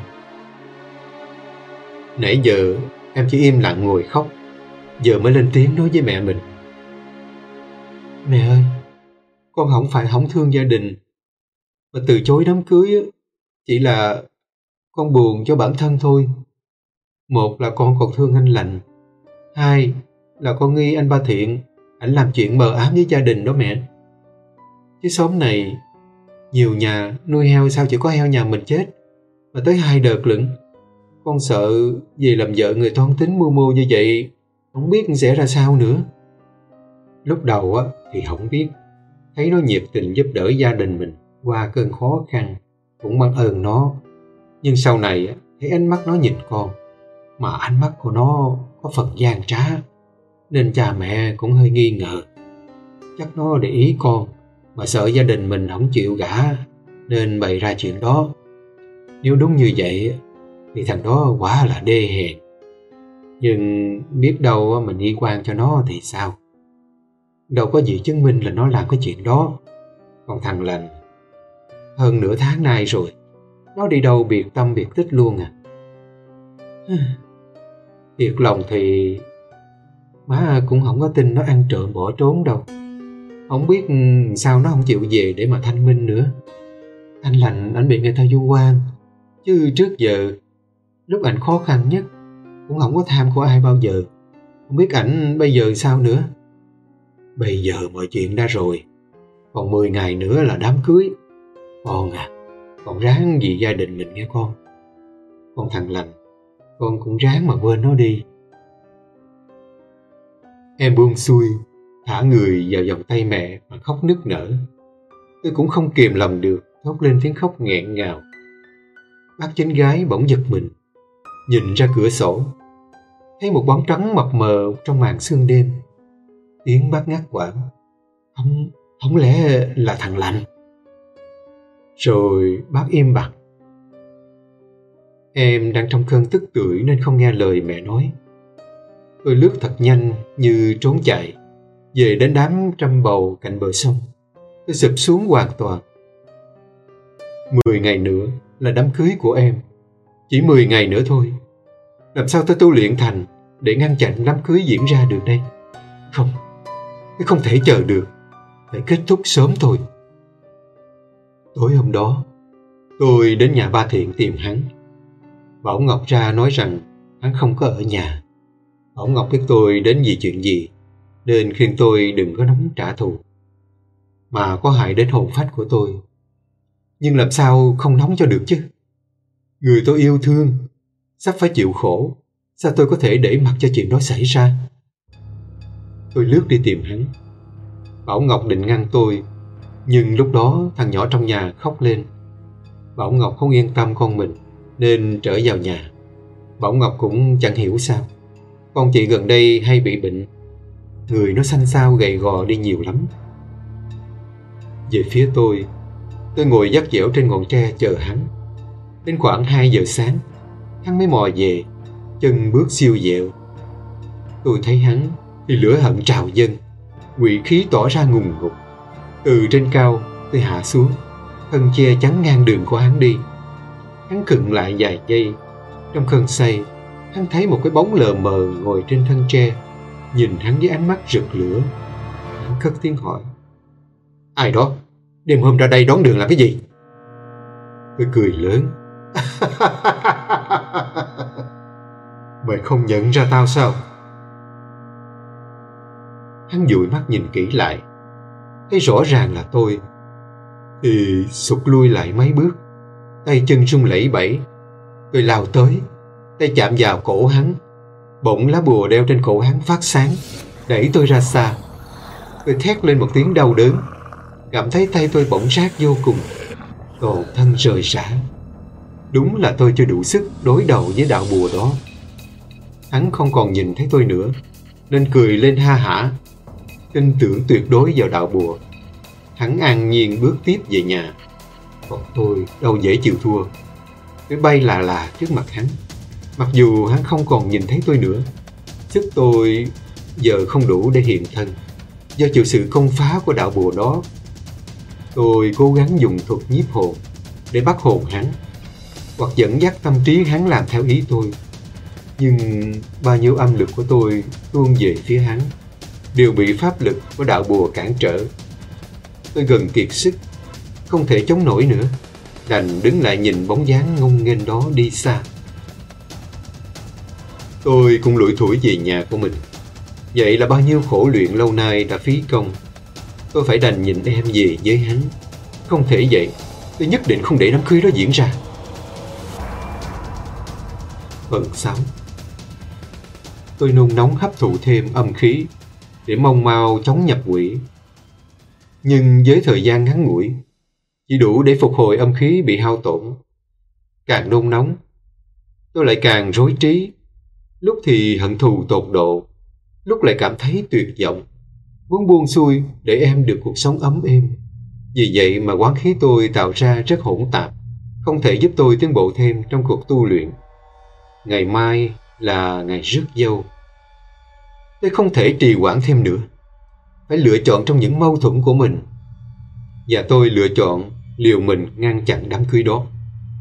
Nãy giờ em chỉ im lặng ngồi khóc, giờ mới lên tiếng nói với mẹ mình: "Mẹ ơi, con không phải không thương gia đình, mà từ chối đám cưới chỉ là con buồn cho bản thân thôi. Một là con còn thương anh Lành, hai là con nghi anh Ba Thiện, ảnh làm chuyện mờ ám với gia đình đó mẹ. Chứ xóm này nhiều nhà nuôi heo sao chỉ có heo nhà mình chết, mà tới 2 đợt lận. Con sợ vì làm vợ người toan tính mưu mô như vậy, không biết sẽ ra sao nữa." Lúc đầu thì không biết, thấy nó nhiệt tình giúp đỡ gia đình mình qua cơn khó khăn, cũng mang ơn nó. Nhưng sau này thấy ánh mắt nó nhìn con, mà ánh mắt của nó có phần gian trá, nên cha mẹ cũng hơi nghi ngờ. Chắc nó để ý con, mà sợ gia đình mình không chịu gả nên bày ra chuyện đó. Nếu đúng như vậy thì thằng đó quả là đê hèn. Nhưng biết đâu mình y quan cho nó thì sao? Đâu có gì chứng minh là nó làm cái chuyện đó. Còn thằng Lành, hơn nửa tháng nay rồi, nó đi đâu biệt tâm biệt tích luôn à. Thiệt lòng thì má cũng không có tin nó ăn trộm bỏ trốn đâu. Không biết sao nó không chịu về để mà thanh minh nữa. Anh Lành ảnh bị người ta vu oan, chứ trước giờ lúc ảnh khó khăn nhất cũng không có tham của ai bao giờ. Không biết ảnh bây giờ sao nữa. Bây giờ mọi chuyện đã rồi, còn 10 ngày nữa là đám cưới. Con à, con ráng vì gia đình mình nghe con. Con thằng Lành, con cũng ráng mà quên nó đi. Em buông xuôi, thả người vào vòng tay mẹ mà khóc nức nở. Tôi cũng không kìm lòng được, thốt lên tiếng khóc nghẹn ngào. Bác chính gái bỗng giật mình, nhìn ra cửa sổ, thấy một bóng trắng mập mờ trong màn sương đêm. Tiếng bác ngắt quãng: Không lẽ là thằng Lành? Rồi bác im bặt. Em đang trong cơn tức tưởi nên không nghe lời mẹ nói. Tôi lướt thật nhanh như trốn chạy, về đến đám trăm bầu cạnh bờ sông. Tôi sụp xuống hoàn toàn. 10 ngày nữa là đám cưới của em. Chỉ 10 ngày nữa thôi. Làm sao tôi tu luyện thành để ngăn chặn đám cưới diễn ra được đây? Không, tôi không thể chờ được. Phải kết thúc sớm thôi. Tối hôm đó, tôi đến nhà ba Thiện tìm hắn. Bảo Ngọc ra nói rằng hắn không có ở nhà. Bảo Ngọc biết tôi đến vì chuyện gì, nên khuyên tôi đừng có nóng trả thù, mà có hại đến hồn phách của tôi. Nhưng làm sao không nóng cho được chứ? Người tôi yêu thương sắp phải chịu khổ, sao tôi có thể để mặc cho chuyện đó xảy ra? Tôi lướt đi tìm hắn. Bảo Ngọc định ngăn tôi, nhưng lúc đó thằng nhỏ trong nhà khóc lên. Bảo Ngọc không yên tâm con mình nên trở vào nhà. Bảo Ngọc cũng chẳng hiểu sao, con chị gần đây hay bị bệnh, người nó xanh xao gầy gò đi nhiều lắm. Về phía tôi ngồi dắt dẻo trên ngọn tre chờ hắn. Đến khoảng 2 giờ sáng, hắn mới mò về, chân bước siêu vẹo. Tôi thấy hắn thì lửa hận trào dâng, quỷ khí tỏ ra ngùng ngục. Từ trên cao tôi hạ xuống, thân che chắn ngang đường của hắn đi. Hắn khựng lại vài giây. Trong cơn say, hắn thấy một cái bóng lờ mờ ngồi trên thân tre, nhìn hắn với ánh mắt rực lửa. Hắn cất tiếng hỏi: Ai đó? Đêm hôm ra đây đón đường làm cái gì? Tôi cười lớn. Mày không nhận ra tao sao? Hắn dụi mắt nhìn kỹ lại, thấy rõ ràng là tôi, thì sụt lui lại mấy bước, tay chân run lẩy bẩy. Tôi lao tới, tay chạm vào cổ hắn. Bỗng lá bùa đeo trên cổ hắn phát sáng, đẩy tôi ra xa. Tôi thét lên một tiếng đau đớn, cảm thấy tay tôi bỗng rát vô cùng, toàn thân rời rã. Đúng là tôi chưa đủ sức đối đầu với đạo bùa đó. Hắn không còn nhìn thấy tôi nữa, nên cười lên ha hả, tin tưởng tuyệt đối vào đạo bùa. Hắn an nhiên bước tiếp về nhà, còn tôi đâu dễ chịu thua. Tôi bay là trước mặt hắn, mặc dù hắn không còn nhìn thấy tôi nữa. Sức tôi giờ không đủ để hiện thân, do chịu sự công phá của đạo bùa đó. Tôi cố gắng dùng thuật nhiếp hồn để bắt hồn hắn, hoặc dẫn dắt tâm trí hắn làm theo ý tôi. Nhưng bao nhiêu âm lực của tôi tuôn về phía hắn đều bị pháp lực của đạo bùa cản trở. Tôi gần kiệt sức, không thể chống nổi nữa, đành đứng lại nhìn bóng dáng ngông nghênh đó đi xa. Tôi cũng lủi thủi về nhà của mình. Vậy là bao nhiêu khổ luyện lâu nay đã phí công. Tôi phải đành nhìn em về với hắn. Không thể vậy, tôi nhất định không để đám cưới đó diễn ra. Phần 6. Tôi nôn nóng hấp thụ thêm âm khí để mong mau chống nhập quỷ. Nhưng với thời gian ngắn ngủi, chỉ đủ để phục hồi âm khí bị hao tổn. Càng nôn nóng, tôi lại càng rối trí. Lúc thì hận thù tột độ, lúc lại cảm thấy tuyệt vọng, muốn buông xuôi để em được cuộc sống ấm êm. Vì vậy mà quán khí tôi tạo ra rất hỗn tạp, không thể giúp tôi tiến bộ thêm trong cuộc tu luyện. Ngày mai là ngày rước dâu. Tôi không thể trì hoãn thêm nữa, phải lựa chọn trong những mâu thuẫn của mình. Và tôi lựa chọn liều mình ngăn chặn đám cưới đó.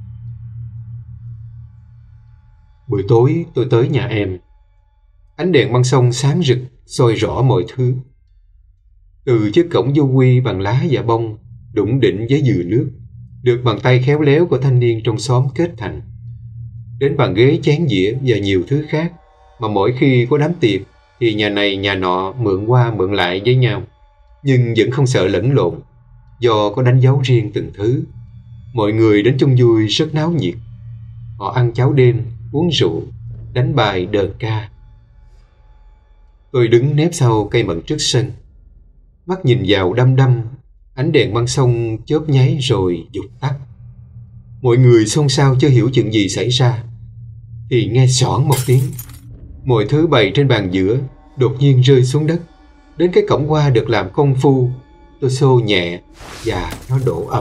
Buổi tối tôi tới nhà em. Ánh đèn băng sông sáng rực soi rõ mọi thứ. Từ chiếc cổng vô quy bằng lá và bông đủng đỉnh với dừa nước, được bàn tay khéo léo của thanh niên trong xóm kết thành, đến bàn ghế chén dĩa và nhiều thứ khác mà mỗi khi có đám tiệc thì nhà này nhà nọ mượn qua mượn lại với nhau, nhưng vẫn không sợ lẫn lộn do có đánh dấu riêng từng thứ. Mọi người đến chung vui rất náo nhiệt. Họ ăn cháo đêm, uống rượu, đánh bài đờn ca. Tôi đứng nép sau cây mận trước sân, mắt nhìn vào đăm đăm ánh đèn băng sông chớp nháy rồi vụt tắt. Mọi người xôn xao chưa hiểu chuyện gì xảy ra, thì nghe xoảng một tiếng, mọi thứ bày trên bàn giữa đột nhiên rơi xuống đất. Đến cái cổng hoa được làm công phu, tôi xô nhẹ và nó đổ ầm.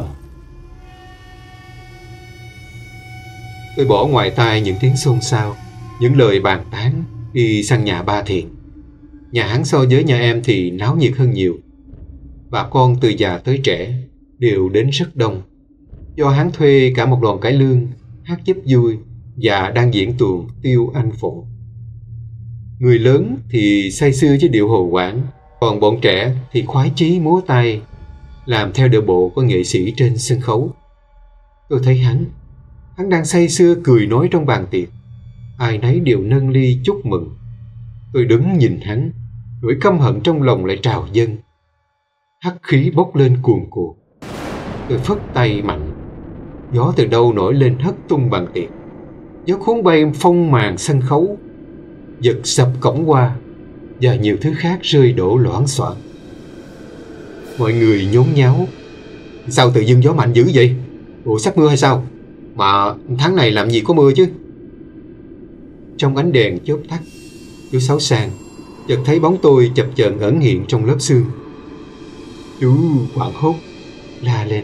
Tôi bỏ ngoài tai những tiếng xôn xao, những lời bàn tán đi sang nhà ba Thiện. Nhà hắn so với nhà em thì náo nhiệt hơn nhiều. Bà con từ già tới trẻ đều đến rất đông, do hắn thuê cả một đoàn cải lương hát giúp vui và đang diễn tuồng Tiêu Anh Phụng. Người lớn thì say sưa với điệu hồ quảng, còn bọn trẻ thì khoái chí múa tay làm theo điệu bộ của nghệ sĩ trên sân khấu. Tôi thấy hắn đang say sưa cười nói trong bàn tiệc, ai nấy đều nâng ly chúc mừng. Tôi đứng nhìn hắn, nỗi căm hận trong lòng lại trào dâng. Hắc khí bốc lên cuồn cuộn. Tôi phất tay mạnh, gió từ đâu nổi lên hất tung bàn tiệc. Gió cuốn bay phong màn sân khấu, giật sập cổng hoa và nhiều thứ khác rơi đổ loảng xoảng. Mọi người nhốn nháo. Sao tự dưng gió mạnh dữ vậy? Ủa sắp mưa hay sao? Mà tháng này làm gì có mưa chứ? Trong ánh đèn chớp tắt, chú Sáu Sang chợt thấy bóng tôi chập chờn ẩn hiện trong lớp sương. Chú hoảng hốt la lên: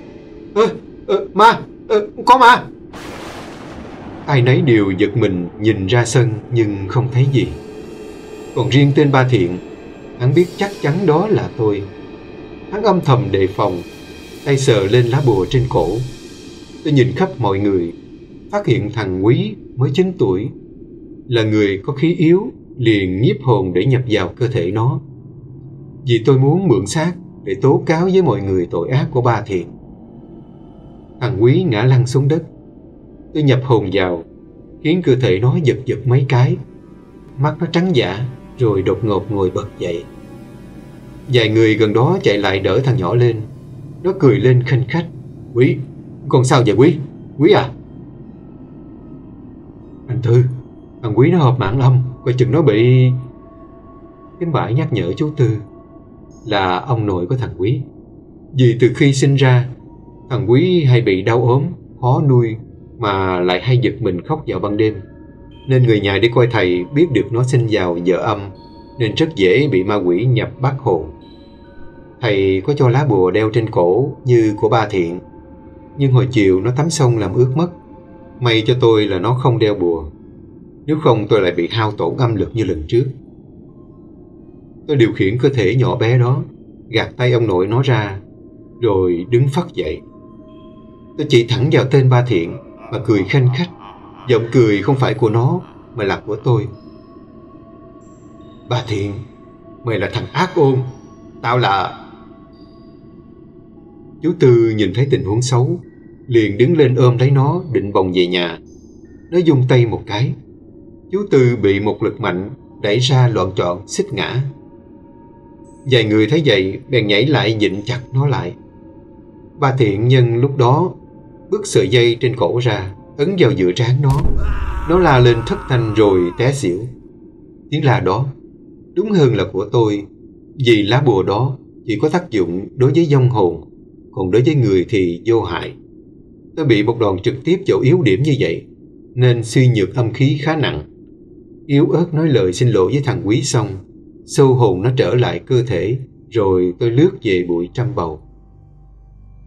Ma! Có ma! Ai nấy đều giật mình nhìn ra sân nhưng không thấy gì. Còn riêng tên Ba Thiện, hắn biết chắc chắn đó là tôi. Hắn âm thầm đề phòng, tay sờ lên lá bùa trên cổ. Tôi nhìn khắp mọi người, phát hiện thằng Quý mới 9 tuổi, là người có khí yếu, liền nhiếp hồn để nhập vào cơ thể nó. Vì tôi muốn mượn xác để tố cáo với mọi người tội ác của Ba Thiện. Thằng Quý ngã lăn xuống đất. Tôi nhập hồn vào, khiến cơ thể nó giật giật mấy cái. Mắt nó trắng dã, rồi đột ngột ngồi bật dậy. Vài người gần đó chạy lại đỡ thằng nhỏ lên. Nó cười lên khanh khách: Quý, con sao vậy Quý? Quý à? Anh Tư, thằng Quý nó hợp mạng âm, coi chừng nó bị... Cái bãi nhắc nhở chú Tư là ông nội của thằng Quý. Vì từ khi sinh ra, thằng Quý hay bị đau ốm, khó nuôi, mà lại hay giật mình khóc vào ban đêm. Nên người nhà đi coi thầy biết được nó sinh vào giờ âm, nên rất dễ bị ma quỷ nhập bắt hồn. Thầy có cho lá bùa đeo trên cổ như của Ba Thiện, nhưng hồi chiều nó tắm sông làm ướt mất. May cho tôi là nó không đeo bùa, nếu không tôi lại bị hao tổn âm lực như lần trước. Tôi điều khiển cơ thể nhỏ bé đó, gạt tay ông nội nó ra, rồi đứng phắt dậy. Tôi chỉ thẳng vào tên Ba Thiện và cười khanh khách. Giọng cười không phải của nó mà là của tôi. Ba Thiện, mày là thằng ác ôn, tao là... Chú Tư nhìn thấy tình huống xấu, liền đứng lên ôm lấy nó định bồng về nhà. Nó vung tay một cái, chú Tư bị một lực mạnh đẩy ra loạn trọn xích ngã. Vài người thấy vậy bèn nhảy lại vịn chặt nó lại. Ba Thiện nhân lúc đó bứt sợi dây trên cổ ra, ấn vào giữa trán nó. Nó la lên thất thanh rồi té xỉu. Tiếng la đó đúng hơn là của tôi, vì lá bùa đó chỉ có tác dụng đối với vong hồn, còn đối với người thì vô hại. Tôi bị một đòn trực tiếp chỗ yếu điểm như vậy, nên suy nhược âm khí khá nặng. Yếu ớt nói lời xin lỗi với thằng Quý xong, sâu hồn nó trở lại cơ thể, rồi tôi lướt về bụi trăm bầu.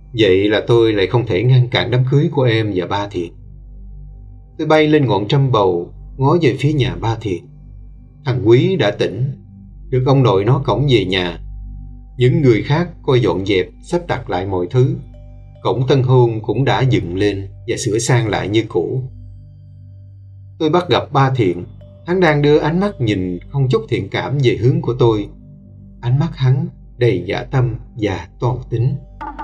Vậy là tôi lại không thể ngăn cản đám cưới của em và ba Thiện. Tôi bay lên ngọn trăm bầu, ngó về phía nhà ba Thiện. Thằng Quý đã tỉnh, được ông nội nó cõng về nhà. Những người khác coi dọn dẹp, sắp đặt lại mọi thứ. Cổng tân hôn cũng đã dựng lên và sửa sang lại như cũ. Tôi bắt gặp ba Thiện. Hắn đang đưa ánh mắt nhìn không chút thiện cảm về hướng của tôi. Ánh mắt hắn đầy dã tâm và toan tính.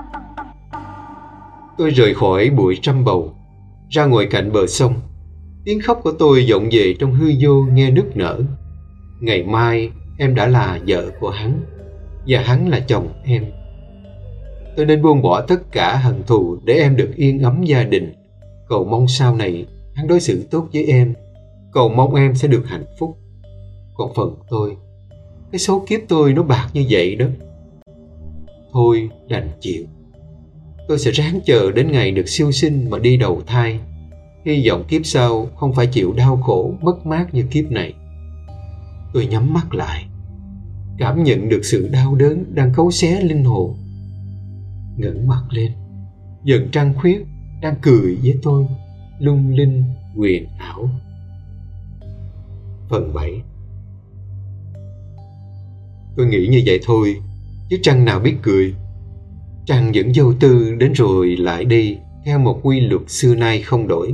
Tôi rời khỏi bụi trăm bầu, ra ngoài cạnh bờ sông. Tiếng khóc của tôi vọng về trong hư vô nghe nức nở. Ngày mai em đã là vợ của hắn, và hắn là chồng em. Tôi nên buông bỏ tất cả hận thù để em được yên ấm gia đình. Cầu mong sau này hắn đối xử tốt với em. Cầu mong em sẽ được hạnh phúc. Còn phần tôi, cái số kiếp tôi nó bạc như vậy đó. Thôi đành chịu. Tôi sẽ ráng chờ đến ngày được siêu sinh mà đi đầu thai. Hy vọng kiếp sau không phải chịu đau khổ, mất mát như kiếp này. Tôi nhắm mắt lại, cảm nhận được sự đau đớn đang cấu xé linh hồn. Ngẩng mặt lên, dần trăng khuyết đang cười với tôi, lung linh huyền ảo. Phần 7. Tôi nghĩ như vậy thôi, chứ trăng nào biết cười. Trăng vẫn vô tư đến rồi lại đi, theo một quy luật xưa nay không đổi.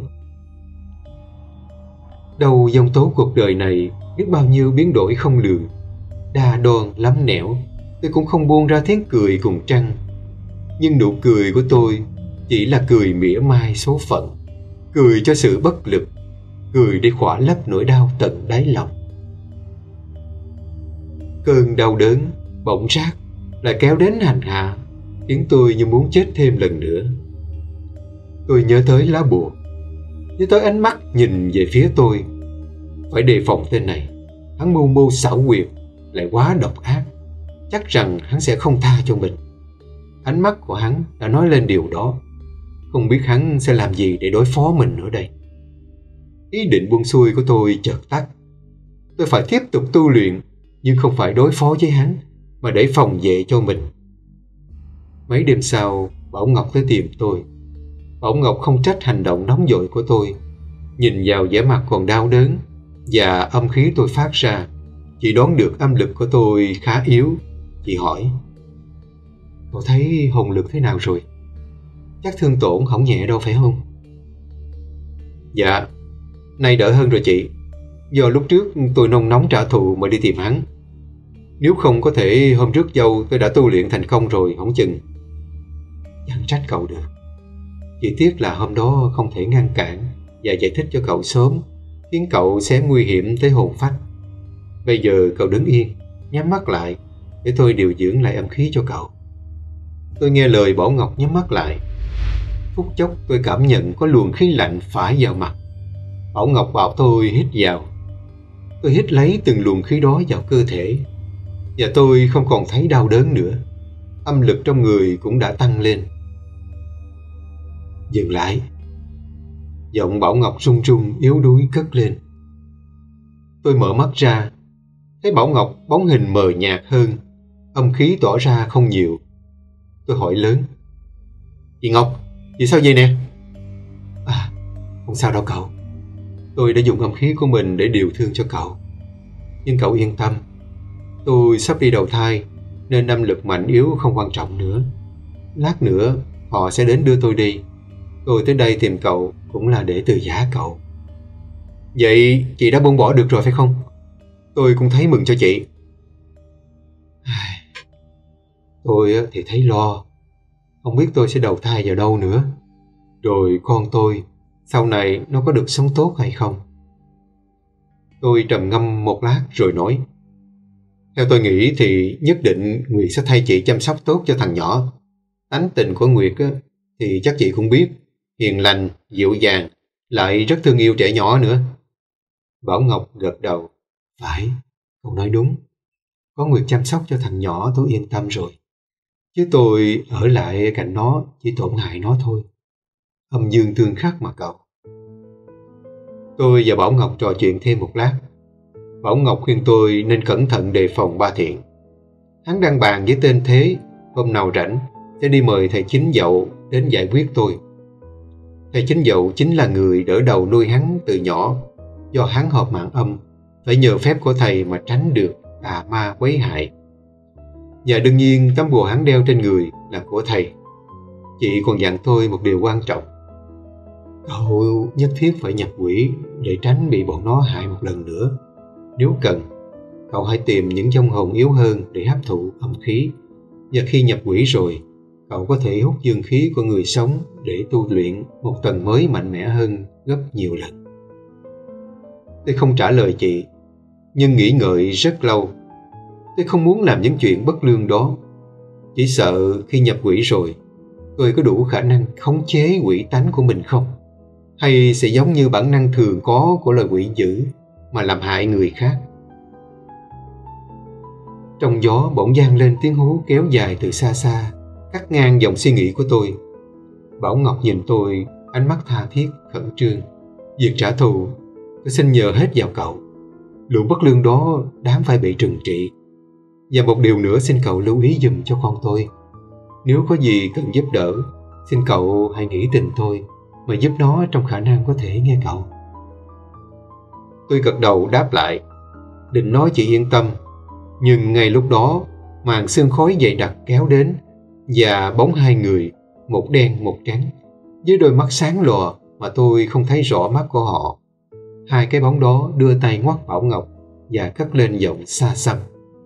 Đầu dòng tố cuộc đời này biết bao nhiêu biến đổi không lường, đa đoan lắm nẻo. Tôi cũng không buông ra tiếng cười cùng trăng. Nhưng nụ cười của tôi chỉ là cười mỉa mai số phận, cười cho sự bất lực, cười để khỏa lấp nỗi đau tận đáy lòng. Cơn đau đớn bỗng rát lại kéo đến hành hạ, khiến tôi như muốn chết thêm lần nữa. Tôi nhớ tới lá bùa, nhớ tới ánh mắt nhìn về phía tôi. Phải đề phòng tên này, hắn mưu mô xảo quyệt, lại quá độc ác. Chắc rằng hắn sẽ không tha cho mình. Ánh mắt của hắn đã nói lên điều đó. Không biết hắn sẽ làm gì để đối phó mình nữa đây. Ý định buông xuôi của tôi chợt tắt. Tôi phải tiếp tục tu luyện, nhưng không phải đối phó với hắn, mà để phòng vệ cho mình. Mấy đêm sau, Bảo Ngọc tới tìm tôi. Bảo Ngọc không trách hành động nóng vội của tôi. Nhìn vào vẻ mặt còn đau đớn và âm khí tôi phát ra, chị đoán được âm lực của tôi khá yếu. Chị hỏi: "Cậu thấy hồn lực thế nào rồi? Chắc thương tổn không nhẹ đâu phải không?" "Dạ, nay đỡ hơn rồi chị. Do lúc trước tôi nôn nóng trả thù mà đi tìm hắn. Nếu không có thể hôm rước dâu tôi đã tu luyện thành công rồi không chừng." "Chẳng trách cậu được. Chỉ tiếc là hôm đó không thể ngăn cản và giải thích cho cậu sớm, khiến cậu sẽ nguy hiểm tới hồn phách. Bây giờ cậu đứng yên, nhắm mắt lại để tôi điều dưỡng lại âm khí cho cậu." Tôi nghe lời Bảo Ngọc nhắm mắt lại. Phút chốc tôi cảm nhận có luồng khí lạnh phả vào mặt. Bảo Ngọc bảo tôi hít vào. Tôi hít lấy từng luồng khí đó vào cơ thể, và tôi không còn thấy đau đớn nữa. Âm lực trong người cũng đã tăng lên. "Dừng lại." Giọng Bảo Ngọc run run yếu đuối cất lên. Tôi mở mắt ra, thấy Bảo Ngọc bóng hình mờ nhạt hơn, âm khí tỏa ra không nhiều. Tôi hỏi lớn: "Chị Ngọc, chị sao vậy nè?" "À, không sao đâu cậu. Tôi đã dùng âm khí của mình để điều thương cho cậu. Nhưng cậu yên tâm, tôi sắp đi đầu thai, nên âm lực mạnh yếu không quan trọng nữa. Lát nữa họ sẽ đến đưa tôi đi. Tôi tới đây tìm cậu cũng là để từ giã cậu." "Vậy chị đã buông bỏ được rồi phải không? Tôi cũng thấy mừng cho chị." "Tôi thì thấy lo. Không biết tôi sẽ đầu thai vào đâu nữa. Rồi con tôi, sau này nó có được sống tốt hay không?" Tôi trầm ngâm một lát rồi nói: "Theo tôi nghĩ thì nhất định Nguyệt sẽ thay chị chăm sóc tốt cho thằng nhỏ. Tánh tình của Nguyệt thì chắc chị cũng biết. Hiền lành, dịu dàng, lại rất thương yêu trẻ nhỏ nữa." Bảo Ngọc gật đầu: "Phải, cậu nói đúng. Có Nguyệt chăm sóc cho thằng nhỏ tôi yên tâm rồi. Chứ tôi ở lại cạnh nó chỉ tổn hại nó thôi. Âm dương tương khắc mà cậu." Tôi và Bảo Ngọc trò chuyện thêm một lát. Bảo Ngọc khuyên tôi nên cẩn thận đề phòng ba Thiện. Hắn đang bàn với tên Thế, hôm nào rảnh sẽ đi mời thầy Chính Dậu đến giải quyết tôi. Thầy Chính Dậu chính là người đỡ đầu nuôi hắn từ nhỏ. Do hắn hợp mạng âm, phải nhờ phép của thầy mà tránh được tà ma quấy hại. Và đương nhiên tấm bùa hắn đeo trên người là của thầy. Chị còn dặn tôi một điều quan trọng: cậu nhất thiết phải nhập quỷ để tránh bị bọn nó hại một lần nữa. Nếu cần, cậu hãy tìm những vong hồn yếu hơn để hấp thụ âm khí. Và khi nhập quỷ rồi, cậu có thể hút dương khí của người sống để tu luyện một tầng mới mạnh mẽ hơn gấp nhiều lần. Tôi không trả lời chị, nhưng nghĩ ngợi rất lâu. Tôi không muốn làm những chuyện bất lương đó. Chỉ sợ khi nhập quỷ rồi, tôi có đủ khả năng khống chế quỷ tánh của mình không? Hay sẽ giống như bản năng thường có của loài quỷ dữ mà làm hại người khác? Trong gió bỗng vang lên tiếng hú kéo dài từ xa xa, cắt ngang dòng suy nghĩ của tôi. Bảo Ngọc nhìn tôi, ánh mắt tha thiết, khẩn trương. Việc trả thù, tôi xin nhờ hết vào cậu. Lũ bất lương đó đáng phải bị trừng trị. Và một điều nữa xin cậu lưu ý giùm cho con tôi. Nếu có gì cần giúp đỡ, xin cậu hãy nghĩ tình tôi mà giúp nó trong khả năng có thể, nghe cậu. Tôi gật đầu đáp lại, định nói chị yên tâm. Nhưng ngay lúc đó, màn sương khói dày đặc kéo đến, và bóng hai người, một đen một trắng, với đôi mắt sáng lòa mà tôi không thấy rõ mắt của họ. Hai cái bóng đó đưa tay ngoắt Bảo Ngọc và cất lên giọng xa xăm: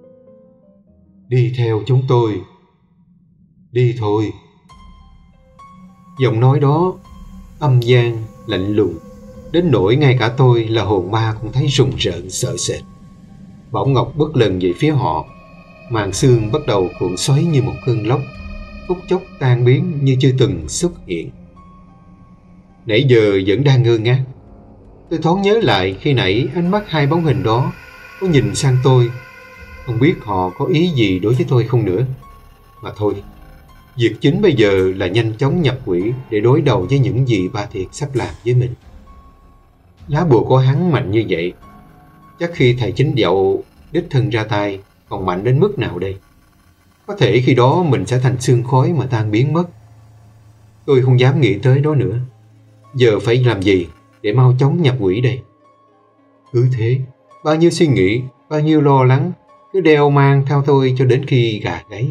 đi theo chúng tôi, đi thôi. Giọng nói đó âm vang lạnh lùng đến nỗi ngay cả tôi là hồn ma cũng thấy rùng rợn sợ sệt. Bảo Ngọc bước lần về phía họ. Màn sương bắt đầu cuộn xoáy như một cơn lốc, phút chốc tan biến như chưa từng xuất hiện. Nãy giờ vẫn đang ngơ ngác. Tôi thoáng nhớ lại khi nãy ánh mắt hai bóng hình đó có nhìn sang tôi. Không biết họ có ý gì đối với tôi không nữa. Mà thôi, việc chính bây giờ là nhanh chóng nhập quỷ để đối đầu với những gì ba Thiệt sắp làm với mình. Lá bùa của hắn mạnh như vậy, chắc khi thầy Chính Dậu đích thân ra tay còn mạnh đến mức nào đây? Có thể khi đó mình sẽ thành sương khói mà tan biến mất. Tôi không dám nghĩ tới đó nữa. Giờ phải làm gì để mau chóng nhập quỷ đây? Cứ thế, bao nhiêu suy nghĩ, bao nhiêu lo lắng cứ đeo mang theo tôi cho đến khi gà gáy.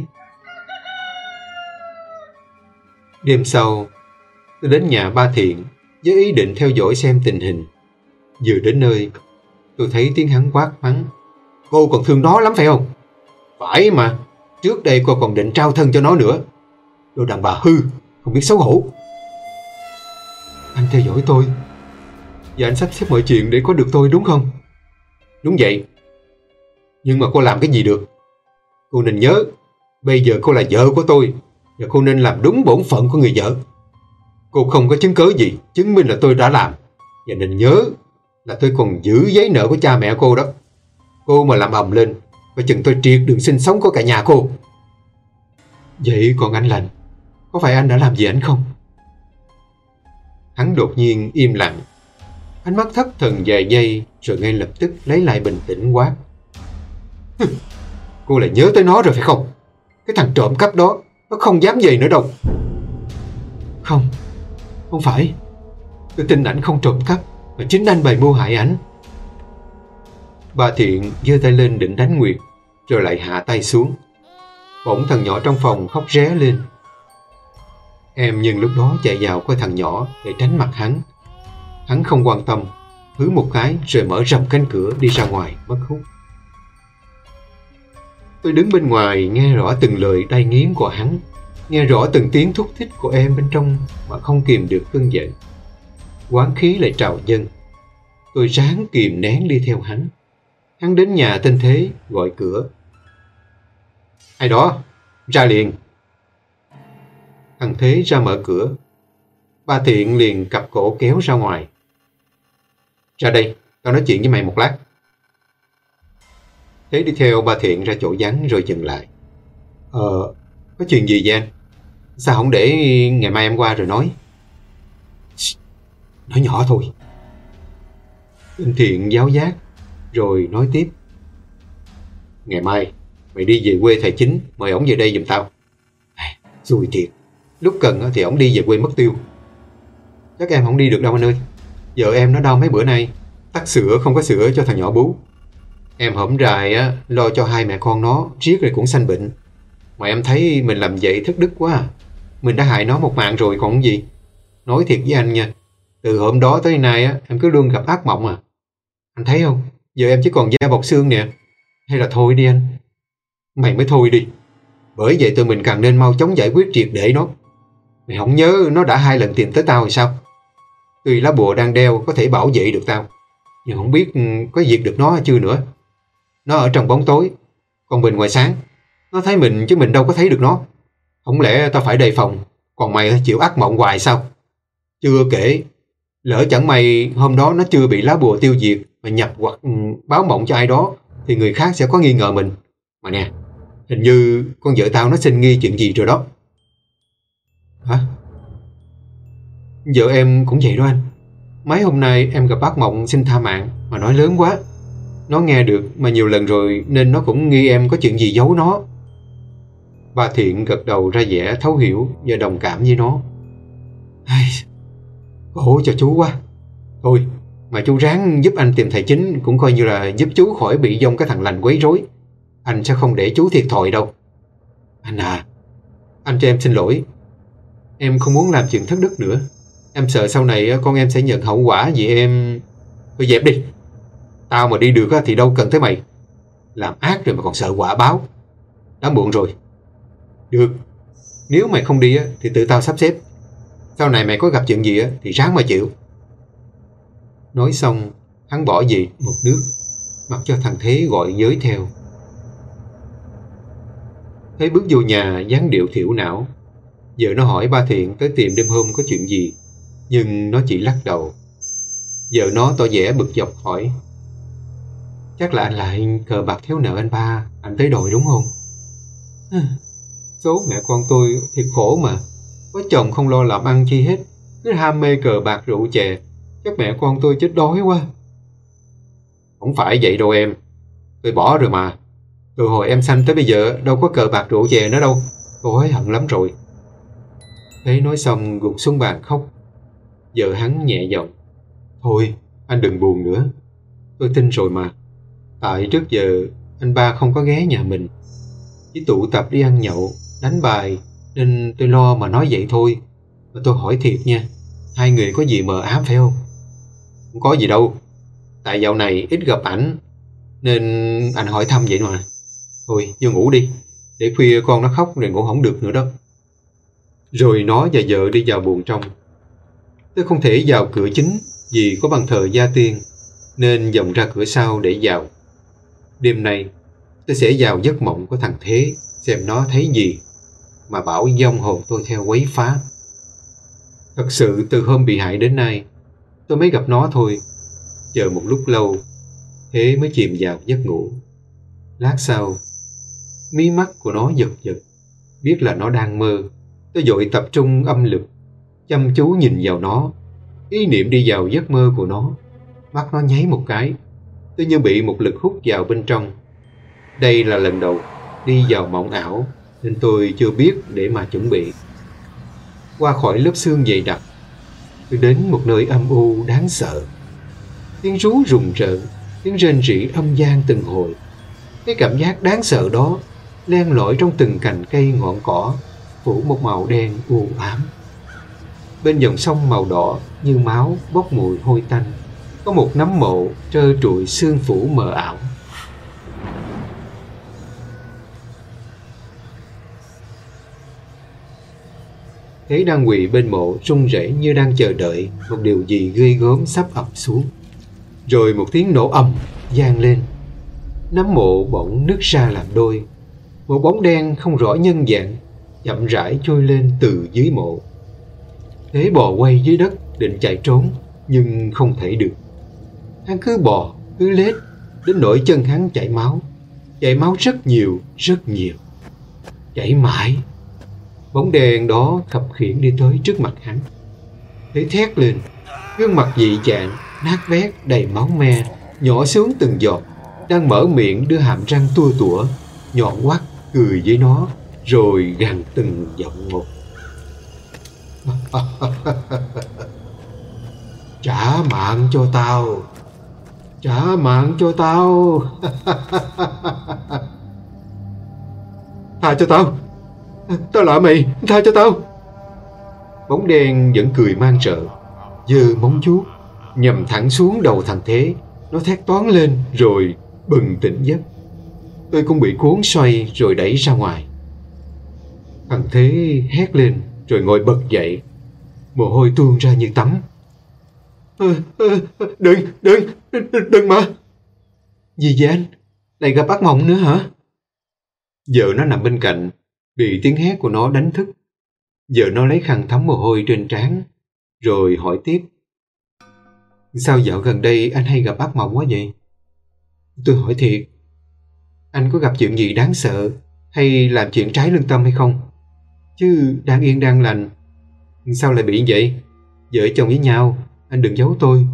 Đêm sau, tôi đến nhà ba Thiện với ý định theo dõi xem tình hình. Vừa đến nơi, tôi thấy tiếng hắn quát mắng: cô còn thương nó lắm phải không? Phải mà, trước đây cô còn định trao thân cho nó nữa. Đồ đàn bà hư, không biết xấu hổ. Anh theo dõi tôi và anh sắp xếp mọi chuyện để có được tôi đúng không? Đúng vậy. Nhưng mà cô làm cái gì được? Cô nên nhớ, bây giờ cô là vợ của tôi và cô nên làm đúng bổn phận của người vợ. Cô không có chứng cớ gì chứng minh là tôi đã làm. Và nên nhớ là tôi còn giữ giấy nợ của cha mẹ cô đó. Cô mà làm ầm lên, coi chừng tôi triệt đường sinh sống của cả nhà cô. Vậy còn anh Lành, có phải anh đã làm gì anh không? Hắn đột nhiên im lặng, ánh mắt thất thần vài giây rồi ngay lập tức lấy lại bình tĩnh quát: cô lại nhớ tới nó rồi phải không? Cái thằng trộm cắp đó, nó không dám về nữa đâu. Không phải. Tôi tin ảnh không trộm cắp, mà chính anh bày mưu hại ảnh. Ba Thiện giơ tay lên định đánh Nguyệt, rồi lại hạ tay xuống. Bỗng thằng nhỏ trong phòng khóc ré lên. Em nhân lúc đó chạy vào coi thằng nhỏ để tránh mặt hắn. Hắn không quan tâm, hứ một cái rồi mở rộng cánh cửa đi ra ngoài mất hút. Tôi đứng bên ngoài nghe rõ từng lời đay nghiến của hắn, nghe rõ từng tiếng thúc thích của em bên trong mà không kìm được cơn giận. Oán khí lại trào dâng. Tôi ráng kìm nén đi theo hắn. Hắn đến nhà tên Thế gọi cửa. Ai đó, ra liền. Thằng Thế ra mở cửa. Ba Thiện liền cặp cổ kéo ra ngoài. Ra đây, tao nói chuyện với mày một lát. Thế đi theo ba Thiện ra chỗ vắng rồi dừng lại. Có chuyện gì vậy anh? Sao không để ngày mai em qua rồi nói? Nói nhỏ thôi. Tên Thiện giáo giác rồi nói tiếp. Ngày mai mày đi về quê thầy Chính, mời ổng về đây giùm tao. Xui thiệt, lúc cần thì ổng đi về quê mất tiêu. Chắc em không đi được đâu anh ơi. Vợ em nó đau mấy bữa nay, tắc sữa không có sữa cho thằng nhỏ bú. Em hổm rày lo cho hai mẹ con nó, riết rồi cũng sanh bệnh. Mà em thấy mình làm vậy thất đức quá à. Mình đã hại nó một mạng rồi còn gì. Nói thiệt với anh nha, từ hôm đó tới nay em cứ luôn gặp ác mộng à. Anh thấy không, giờ em chỉ còn da bọc xương nè. Hay là thôi đi anh. Mày mới thôi đi. Bởi vậy tụi mình càng nên mau chóng giải quyết triệt để nó. Mày không nhớ nó đã 2 lần tìm tới tao rồi sao? Tuy lá bùa đang đeo có thể bảo vệ được tao, nhưng không biết có diệt được nó hay chưa nữa. Nó ở trong bóng tối, còn mình ngoài sáng. Nó thấy mình chứ mình đâu có thấy được nó. Không lẽ tao phải đề phòng, còn mày chịu ác mộng hoài sao? Chưa kể, lỡ chẳng may hôm đó nó chưa bị lá bùa tiêu diệt mà nhập hoặc báo mộng cho ai đó, thì người khác sẽ có nghi ngờ mình. Mà nè, hình như con vợ tao nó sinh nghi chuyện gì rồi đó. Hả? Vợ em cũng vậy đó anh. Mấy hôm nay em gặp ác mộng xin tha mạng mà nói lớn quá. Nó nghe được mà nhiều lần rồi nên nó cũng nghi em có chuyện gì giấu nó. Bà Thiện gật đầu ra vẻ thấu hiểu và đồng cảm với nó. Khổ cho chú quá. Thôi, mà chú ráng giúp anh tìm thầy chính cũng coi như là giúp chú khỏi bị dông cái thằng lành quấy rối. Anh sẽ không để chú thiệt thòi đâu. Anh à, anh cho em xin lỗi. Em không muốn làm chuyện thất đức nữa. Em sợ sau này con em sẽ nhận hậu quả vì em... Thôi dẹp đi. Tao mà đi được thì đâu cần tới mày. Làm ác rồi mà còn sợ quả báo. Đã muộn rồi. Được, nếu mày không đi thì tự tao sắp xếp. Sau này mày có gặp chuyện gì thì ráng mà chịu. Nói xong, hắn bỏ về một nước, mặc cho thằng Thế gọi giới theo. Thế bước vô nhà dáng điệu thiểu não. Vợ nó hỏi ba Thiện tới tìm đêm hôm có chuyện gì, nhưng nó chỉ lắc đầu. Vợ nó tỏ vẻ bực dọc hỏi: Chắc là anh lại cờ bạc thiếu nợ anh ba, anh tới đòi đúng không? Số mẹ con tôi thiệt khổ mà. Có chồng không lo làm ăn chi hết, cứ ham mê cờ bạc rượu chè. Chắc mẹ con tôi chết đói quá. Không phải vậy đâu em. Tôi bỏ rồi mà. Từ hồi em sanh tới bây giờ đâu có cờ bạc rượu chè nữa đâu. Tôi hối hận lắm rồi. Thế nói xong gục xuống bàn khóc. Vợ hắn nhẹ giọng: Thôi anh đừng buồn nữa. Tôi tin rồi mà. Tại trước giờ anh ba không có ghé nhà mình, chỉ tụ tập đi ăn nhậu, đánh bài, nên tôi lo mà nói vậy thôi. Mà tôi hỏi thiệt nha, hai người có gì mờ ám phải không? Không có gì đâu. Tại dạo này ít gặp ảnh nên anh hỏi thăm vậy mà. Thôi vô ngủ đi, để khuya con nó khóc rồi ngủ không được nữa đó. Rồi nó và vợ đi vào buồng trong. Tôi không thể vào cửa chính vì có bàn thờ gia tiên, nên vòng ra cửa sau để vào. Đêm nay tôi sẽ vào giấc mộng của thằng Thế, xem nó thấy gì mà bảo vong hồn tôi theo quấy phá. Thật sự từ hôm bị hại đến nay tôi mới gặp nó thôi. Chờ một lúc lâu Thế mới chìm vào giấc ngủ. Lát sau mí mắt của nó giật giật, biết là nó đang mơ. Tôi vội tập trung âm lực, chăm chú nhìn vào nó, ý niệm đi vào giấc mơ của nó. Mắt nó nháy một cái, tôi như bị một lực hút vào bên trong. Đây là lần đầu đi vào mộng ảo nên tôi chưa biết để mà chuẩn bị. Qua khỏi lớp xương dày đặc, tôi đến một nơi âm u đáng sợ. Tiếng rú rùng rợn, tiếng rên rỉ âm vang từng hồi. Cái cảm giác đáng sợ đó len lỏi trong từng cành cây ngọn cỏ, phủ một màu đen u ám. Bên dòng sông màu đỏ như máu bốc mùi hôi tanh, có một nấm mộ trơ trụi sương phủ mờ ảo. Thế đang quỳ bên mộ run rẩy như đang chờ đợi một điều gì ghê gớm sắp ập xuống. Rồi một tiếng nổ ầm vang lên. Nấm mộ bỗng nứt ra làm đôi. Một bóng đen không rõ nhân dạng chậm rãi trôi lên từ dưới mộ. Thế bò quay dưới đất định chạy trốn, nhưng không thể được. Hắn cứ bò, cứ lết, đến nỗi chân hắn chảy máu rất nhiều, rất nhiều. Chảy mãi. Bóng đèn đó khập khiễng đi tới trước mặt hắn. Thế thét lên, gương mặt dị dạng, nát bét, đầy máu me, nhỏ xuống từng giọt, đang mở miệng đưa hàm răng tua tủa, nhọn hoắt cười với nó, rồi gằn từng giọng một. Trả mạng cho tao, trả mạng cho tao. Tha cho tao, tao lạ mày, tha cho tao. Bóng đen vẫn cười man rợ, giơ móng vuốt nhằm thẳng xuống đầu thằng Thế. Nó thét toáng lên rồi bừng tỉnh giấc. Tôi cũng bị cuốn xoay rồi đẩy ra ngoài. Thằng Thế hét lên rồi ngồi bật dậy, mồ hôi tuôn ra như tắm. Đừng mà. Gì vậy anh? Lại gặp ác mộng nữa hả? Vợ nó nằm bên cạnh, bị tiếng hét của nó đánh thức. Vợ nó lấy khăn thấm mồ hôi trên trán, rồi hỏi tiếp. Sao dạo gần đây anh hay gặp ác mộng quá vậy? Tôi hỏi thiệt, anh có gặp chuyện gì đáng sợ hay làm chuyện trái lương tâm hay không? Chứ đang yên đang lành, sao lại bị vậy? Vợ chồng với nhau, anh đừng giấu tôi.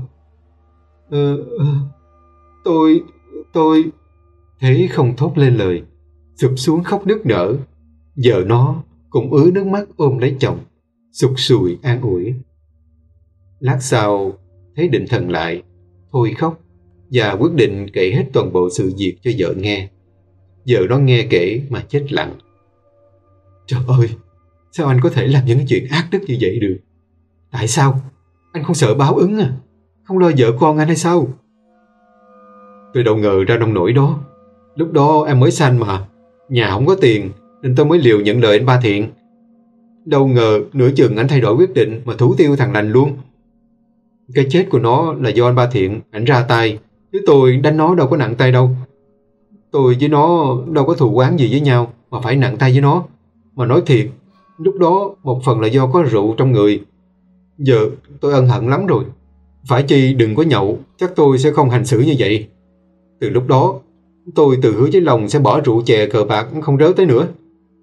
Tôi... Thế không thốt lên lời, sụp xuống khóc nức nở. Vợ nó cũng ứa nước mắt ôm lấy chồng, sụt sùi an ủi. Lát sau, thấy định thần lại, thôi khóc và quyết định kể hết toàn bộ sự việc cho vợ nghe. Vợ nó nghe kể mà chết lặng. Trời ơi, sao anh có thể làm những chuyện ác đức như vậy được? Tại sao? Anh không sợ báo ứng à? Không lo vợ con anh hay sao? Tôi đâu ngờ ra nông nổi đó. Lúc đó em mới sanh mà, nhà không có tiền nên tôi mới liều nhận lời anh Ba Thiện. Đâu ngờ nửa chừng anh thay đổi quyết định mà thủ tiêu thằng Lành luôn. Cái chết của nó là do anh Ba Thiện ảnh ra tay, chứ tôi đánh nó đâu có nặng tay đâu. Tôi với nó đâu có thù oán gì với nhau mà phải nặng tay với nó. Mà nói thiệt, lúc đó một phần là do có rượu trong người. Giờ tôi ân hận lắm rồi. Phải chi đừng có nhậu, chắc tôi sẽ không hành xử như vậy. Từ lúc đó, tôi tự hứa với lòng sẽ bỏ rượu chè cờ bạc không rớ tới nữa.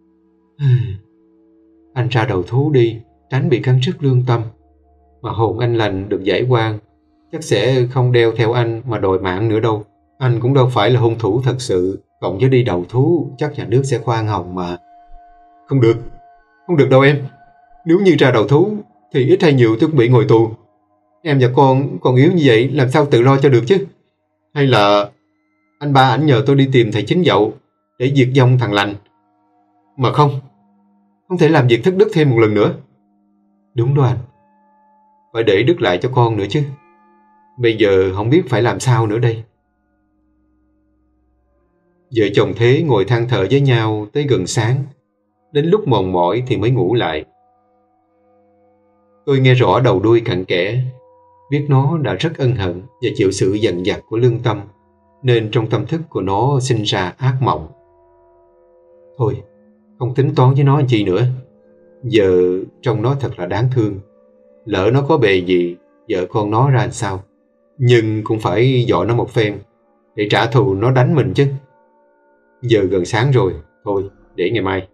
Anh ra đầu thú đi, tránh bị cắn rứt lương tâm. Mà hồn anh lành được giải oan, chắc sẽ không đeo theo anh mà đòi mạng nữa đâu. Anh cũng đâu phải là hung thủ thật sự, cộng với đi đầu thú chắc nhà nước sẽ khoan hồng mà. Không được đâu em. Nếu như ra đầu thú thì ít hay nhiều tôi cũng bị ngồi tù. Em và con còn yếu như vậy làm sao tự lo cho được chứ? Hay là anh ba ảnh nhờ tôi đi tìm thầy chính dậu để diệt vong thằng Lành? Mà không thể làm việc thất đức thêm một lần nữa. Đúng đó anh, phải để đức lại cho con nữa chứ. Bây giờ không biết phải làm sao nữa đây. Vợ chồng Thế ngồi than thở với nhau tới gần sáng. Đến lúc mòn mỏi thì mới ngủ lại. Tôi nghe rõ đầu đuôi cặn kẽ, biết nó đã rất ân hận và chịu sự dằn vặt của lương tâm, nên trong tâm thức của nó sinh ra ác mộng. Thôi, không tính toán với nó anh chị nữa. Giờ trông nó thật là đáng thương. Lỡ nó có bề gì, vợ con nó ra làm sao? Nhưng cũng phải dọa nó một phen để trả thù nó đánh mình chứ. Giờ gần sáng rồi, thôi để ngày mai.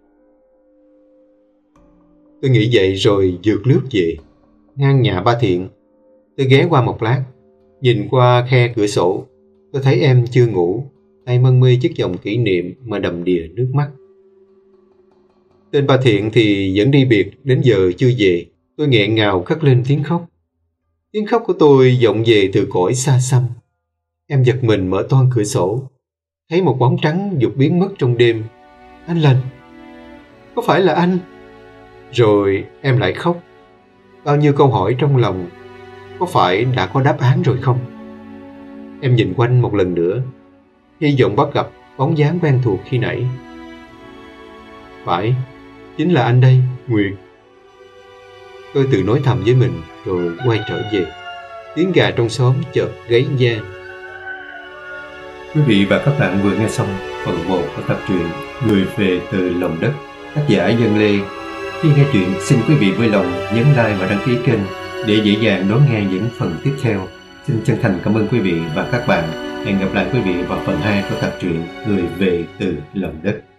Tôi nghĩ vậy rồi vượt lướt về. Ngang nhà ba Thiện, tôi ghé qua một lát, nhìn qua khe cửa sổ. Tôi thấy em chưa ngủ, tay mân mê chiếc vòng kỷ niệm mà đầm đìa nước mắt. Tên ba Thiện thì vẫn đi biệt, đến giờ chưa về. Tôi nghẹn ngào cất lên tiếng khóc. Tiếng khóc của tôi vọng về từ cõi xa xăm. Em giật mình mở toang cửa sổ, thấy một bóng trắng vụt biến mất trong đêm. Anh Lành, có phải là anh? Rồi em lại khóc. Bao nhiêu câu hỏi trong lòng, có phải đã có đáp án rồi không? Em nhìn quanh một lần nữa, hy vọng bắt gặp bóng dáng quen thuộc khi nãy. Phải, chính là anh đây, Nguyệt. Tôi tự nói thầm với mình rồi quay trở về. Tiếng gà trong xóm chợt gáy vang. Quý vị và các bạn vừa nghe xong phần 1 của tập truyện Người về từ lòng đất, tác giả Dân Lê. Khi nghe truyện, xin quý vị vui lòng nhấn like và đăng ký kênh để dễ dàng đón nghe những phần tiếp theo. Xin chân thành cảm ơn quý vị và các bạn. Hẹn gặp lại quý vị vào phần 2 của tập truyện Người về từ lòng đất.